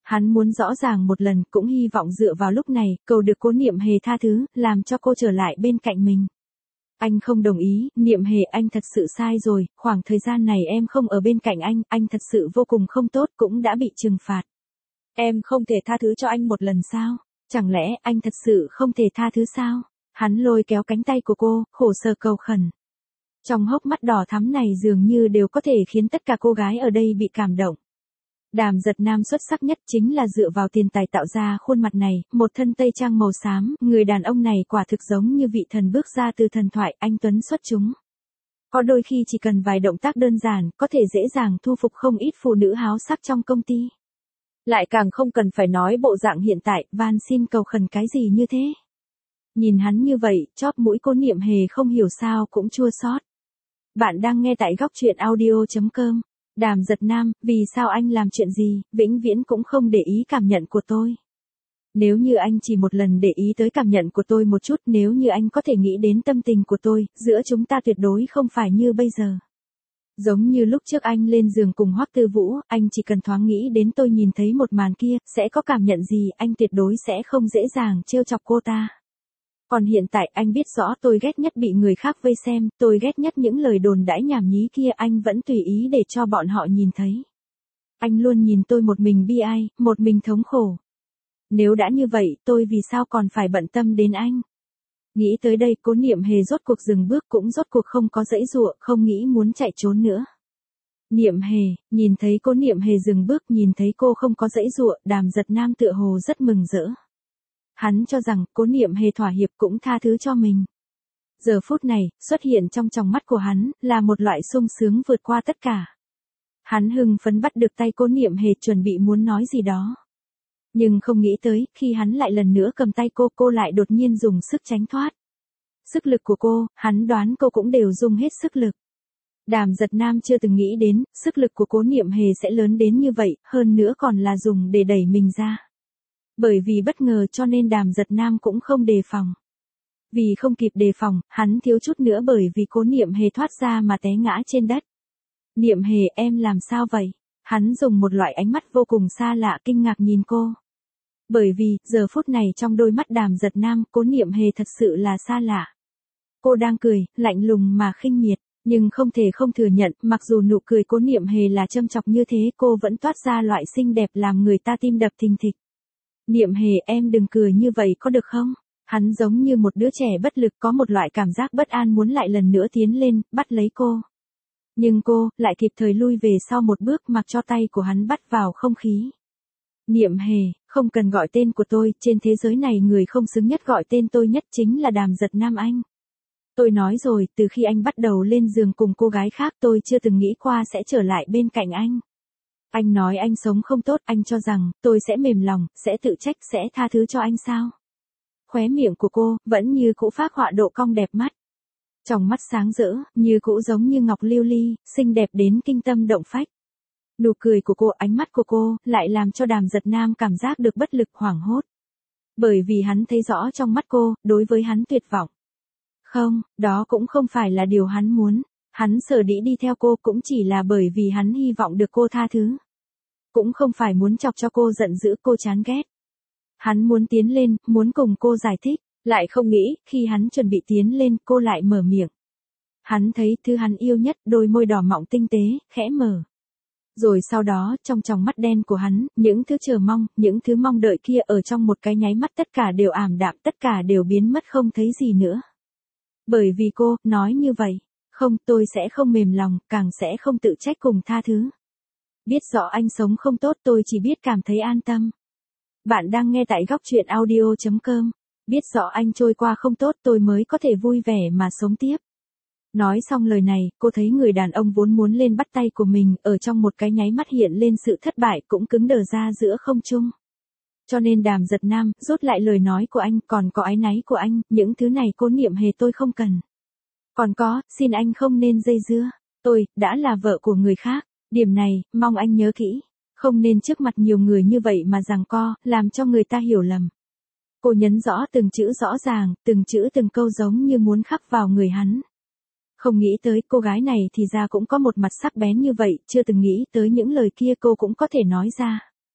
Hắn muốn rõ ràng một lần, cũng hy vọng dựa vào lúc này, cầu được Cố Niệm Hề tha thứ, làm cho cô trở lại bên cạnh mình. Anh không đồng ý, Niệm Hề, anh thật sự sai rồi, khoảng thời gian này em không ở bên cạnh anh thật sự vô cùng không tốt, cũng đã bị trừng phạt. Em không thể tha thứ cho anh một lần sao? Chẳng lẽ anh thật sự không thể tha thứ sao? Hắn lôi kéo cánh tay của cô, khổ sở cầu khẩn. Trong hốc mắt đỏ thắm này dường như đều có thể khiến tất cả cô gái ở đây bị cảm động. Đàm Giật Nam xuất sắc nhất chính là dựa vào tiền tài tạo ra khuôn mặt này, một thân tây trang màu xám, người đàn ông này quả thực giống như vị thần bước ra từ thần thoại, anh tuấn xuất chúng. Có đôi khi chỉ cần vài động tác đơn giản, có thể dễ dàng thu phục không ít phụ nữ háo sắc trong công ty. Lại càng không cần phải nói bộ dạng hiện tại, van xin cầu khẩn cái gì như thế. Nhìn hắn như vậy, chóp mũi Cố Niệm Hề không hiểu sao cũng chua xót. Bạn đang nghe tại góc truyện audio.com. Đàm Giật Nam, vì sao anh làm chuyện gì, vĩnh viễn cũng không để ý cảm nhận của tôi. Nếu như anh chỉ một lần để ý tới cảm nhận của tôi một chút, nếu như anh có thể nghĩ đến tâm tình của tôi, giữa chúng ta tuyệt đối không phải như bây giờ. Giống như lúc trước anh lên giường cùng Hoắc Tư Vũ, anh chỉ cần thoáng nghĩ đến tôi nhìn thấy một màn kia, sẽ có cảm nhận gì, anh tuyệt đối sẽ không dễ dàng trêu chọc cô ta. Còn hiện tại anh biết rõ tôi ghét nhất bị người khác vây xem, tôi ghét nhất những lời đồn đãi nhảm nhí kia, anh vẫn tùy ý để cho bọn họ nhìn thấy. Anh luôn nhìn tôi một mình bi ai, một mình thống khổ. Nếu đã như vậy, tôi vì sao còn phải bận tâm đến anh? Nghĩ tới đây, Cố Niệm Hề rốt cuộc dừng bước, cũng rốt cuộc không có giãy giụa, không nghĩ muốn chạy trốn nữa. Niệm Hề, nhìn thấy Cố Niệm Hề dừng bước, nhìn thấy cô không có giãy giụa, Đàm Giật Nam tựa hồ rất mừng rỡ. Hắn cho rằng Cố Niệm Hề thỏa hiệp cũng tha thứ cho mình. Giờ phút này, xuất hiện trong tròng mắt của hắn, là một loại sung sướng vượt qua tất cả. Hắn hưng phấn bắt được tay Cố Niệm Hề, chuẩn bị muốn nói gì đó. Nhưng không nghĩ tới, khi hắn lại lần nữa cầm tay cô lại đột nhiên dùng sức tránh thoát. Sức lực của cô, hắn đoán cô cũng đều dùng hết sức lực. Đàm Giật Nam chưa từng nghĩ đến, sức lực của Cố Niệm Hề sẽ lớn đến như vậy, hơn nữa còn là dùng để đẩy mình ra. Bởi vì bất ngờ cho nên Đàm Giật Nam cũng không đề phòng. Vì không kịp đề phòng, hắn thiếu chút nữa bởi vì Cố Niệm Hề thoát ra mà té ngã trên đất. Niệm Hề, em làm sao vậy? Hắn dùng một loại ánh mắt vô cùng xa lạ kinh ngạc nhìn cô. Bởi vì, giờ phút này trong đôi mắt Đàm Giật Nam, Cố Niệm Hề thật sự là xa lạ. Cô đang cười, lạnh lùng mà khinh miệt, nhưng không thể không thừa nhận, mặc dù nụ cười Cố Niệm Hề là châm chọc như thế, cô vẫn toát ra loại xinh đẹp làm người ta tim đập thình thịch. Niệm Hề, em đừng cười như vậy có được không? Hắn giống như một đứa trẻ bất lực, có một loại cảm giác bất an muốn lại lần nữa tiến lên, bắt lấy cô. Nhưng cô, lại kịp thời lui về sau một bước, mặc cho tay của hắn bắt vào không khí. Niệm Hề, không cần gọi tên của tôi, trên thế giới này người không xứng nhất gọi tên tôi nhất chính là Đàm Giật Nam anh. Tôi nói rồi, từ khi anh bắt đầu lên giường cùng cô gái khác tôi chưa từng nghĩ qua sẽ trở lại bên cạnh anh. Anh nói anh sống không tốt, anh cho rằng, tôi sẽ mềm lòng, sẽ tự trách, sẽ tha thứ cho anh sao? Khóe miệng của cô, vẫn như cũ phác họa độ cong đẹp mắt. Trong mắt sáng rỡ, như cũ giống như ngọc lưu ly, xinh đẹp đến kinh tâm động phách. Nụ cười của cô, ánh mắt của cô, lại làm cho Đàm Giật Nam cảm giác được bất lực hoảng hốt. Bởi vì hắn thấy rõ trong mắt cô, đối với hắn tuyệt vọng. Không, đó cũng không phải là điều hắn muốn. Hắn sở dĩ đi theo cô cũng chỉ là bởi vì hắn hy vọng được cô tha thứ. Cũng không phải muốn chọc cho cô giận dữ, cô chán ghét. Hắn muốn tiến lên, muốn cùng cô giải thích, lại không nghĩ, khi hắn chuẩn bị tiến lên, cô lại mở miệng. Hắn thấy thứ hắn yêu nhất, đôi môi đỏ mọng tinh tế, khẽ mở. Rồi sau đó, trong tròng mắt đen của hắn, những thứ chờ mong, những thứ mong đợi kia ở trong một cái nháy mắt tất cả đều ảm đạm, tất cả đều biến mất không thấy gì nữa. Bởi vì cô, nói như vậy, không, tôi sẽ không mềm lòng, càng sẽ không tự trách cùng tha thứ. Biết rõ anh sống không tốt, tôi chỉ biết cảm thấy an tâm. Bạn đang nghe tại góc truyện audio.com. Biết rõ anh trôi qua không tốt, tôi mới có thể vui vẻ mà sống tiếp. Nói xong lời này, cô thấy người đàn ông vốn muốn lên bắt tay của mình, ở trong một cái nháy mắt hiện lên sự thất bại, cũng cứng đờ ra giữa không trung. Cho nên Đàm Giật Nam, rút lại lời nói của anh, còn có áy náy của anh, những thứ này Cố Niệm Hề tôi không cần. Còn có, xin anh không nên dây dưa, tôi, đã là vợ của người khác, điểm này, mong anh nhớ kỹ, không nên trước mặt nhiều người như vậy mà giằng co, làm cho người ta hiểu lầm. Cô nhấn rõ từng chữ rõ ràng, từng chữ từng câu giống như muốn khắc vào người hắn. Không nghĩ tới cô gái này thì ra cũng có một mặt sắc bén như vậy, chưa từng nghĩ tới những lời kia cô cũng có thể nói ra.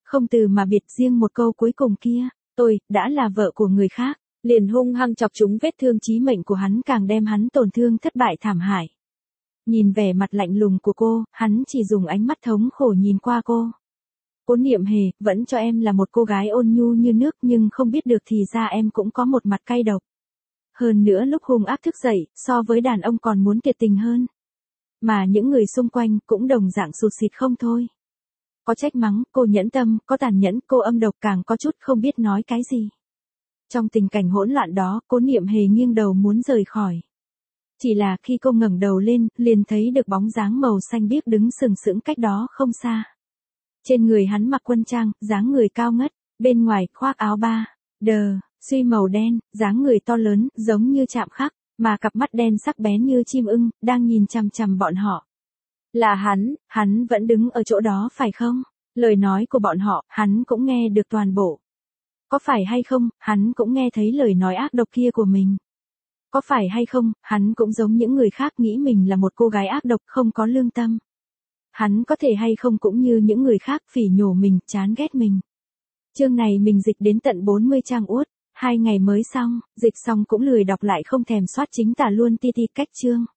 không từ mà biệt, riêng một câu cuối cùng kia, tôi, đã là vợ của người khác, liền hung hăng chọc trúng vết thương chí mệnh của hắn, càng đem hắn tổn thương thất bại thảm hại. Nhìn vẻ mặt lạnh lùng của cô, hắn chỉ dùng ánh mắt thống khổ nhìn qua cô. Cố Niệm Hề, vẫn cho em là một cô gái ôn nhu như nước, nhưng không biết được thì ra em cũng có một mặt cay độc. Hơn nữa lúc hung ác thức dậy, so với đàn ông còn muốn tuyệt tình hơn. Mà những người xung quanh cũng đồng dạng sụt sịt không thôi. Có trách mắng, cô nhẫn tâm, có tàn nhẫn, cô âm độc, càng có chút không biết nói cái gì. Trong tình cảnh hỗn loạn đó, Cố Niệm Hề nghiêng đầu muốn rời khỏi. Chỉ là khi cô ngẩng đầu lên, liền thấy được bóng dáng màu xanh biếc đứng sừng sững cách đó không xa. Trên người hắn mặc quân trang, dáng người cao ngất, bên ngoài khoác áo ba đờ, suy màu đen, dáng người to lớn, giống như chạm khắc, mà cặp mắt đen sắc bén như chim ưng, đang nhìn chằm chằm bọn họ. Là hắn vẫn đứng ở chỗ đó phải không? Lời nói của bọn họ, hắn cũng nghe được toàn bộ. Có phải hay không, hắn cũng nghe thấy lời nói ác độc kia của mình. Có phải hay không, hắn cũng giống những người khác nghĩ mình là một cô gái ác độc không có lương tâm. Hắn có thể hay không cũng như những người khác phỉ nhổ mình, chán ghét mình. Chương này mình dịch đến tận 40 trang uất, 2 ngày mới xong, dịch xong cũng lười đọc lại, không thèm soát chính tả luôn ti cách chương.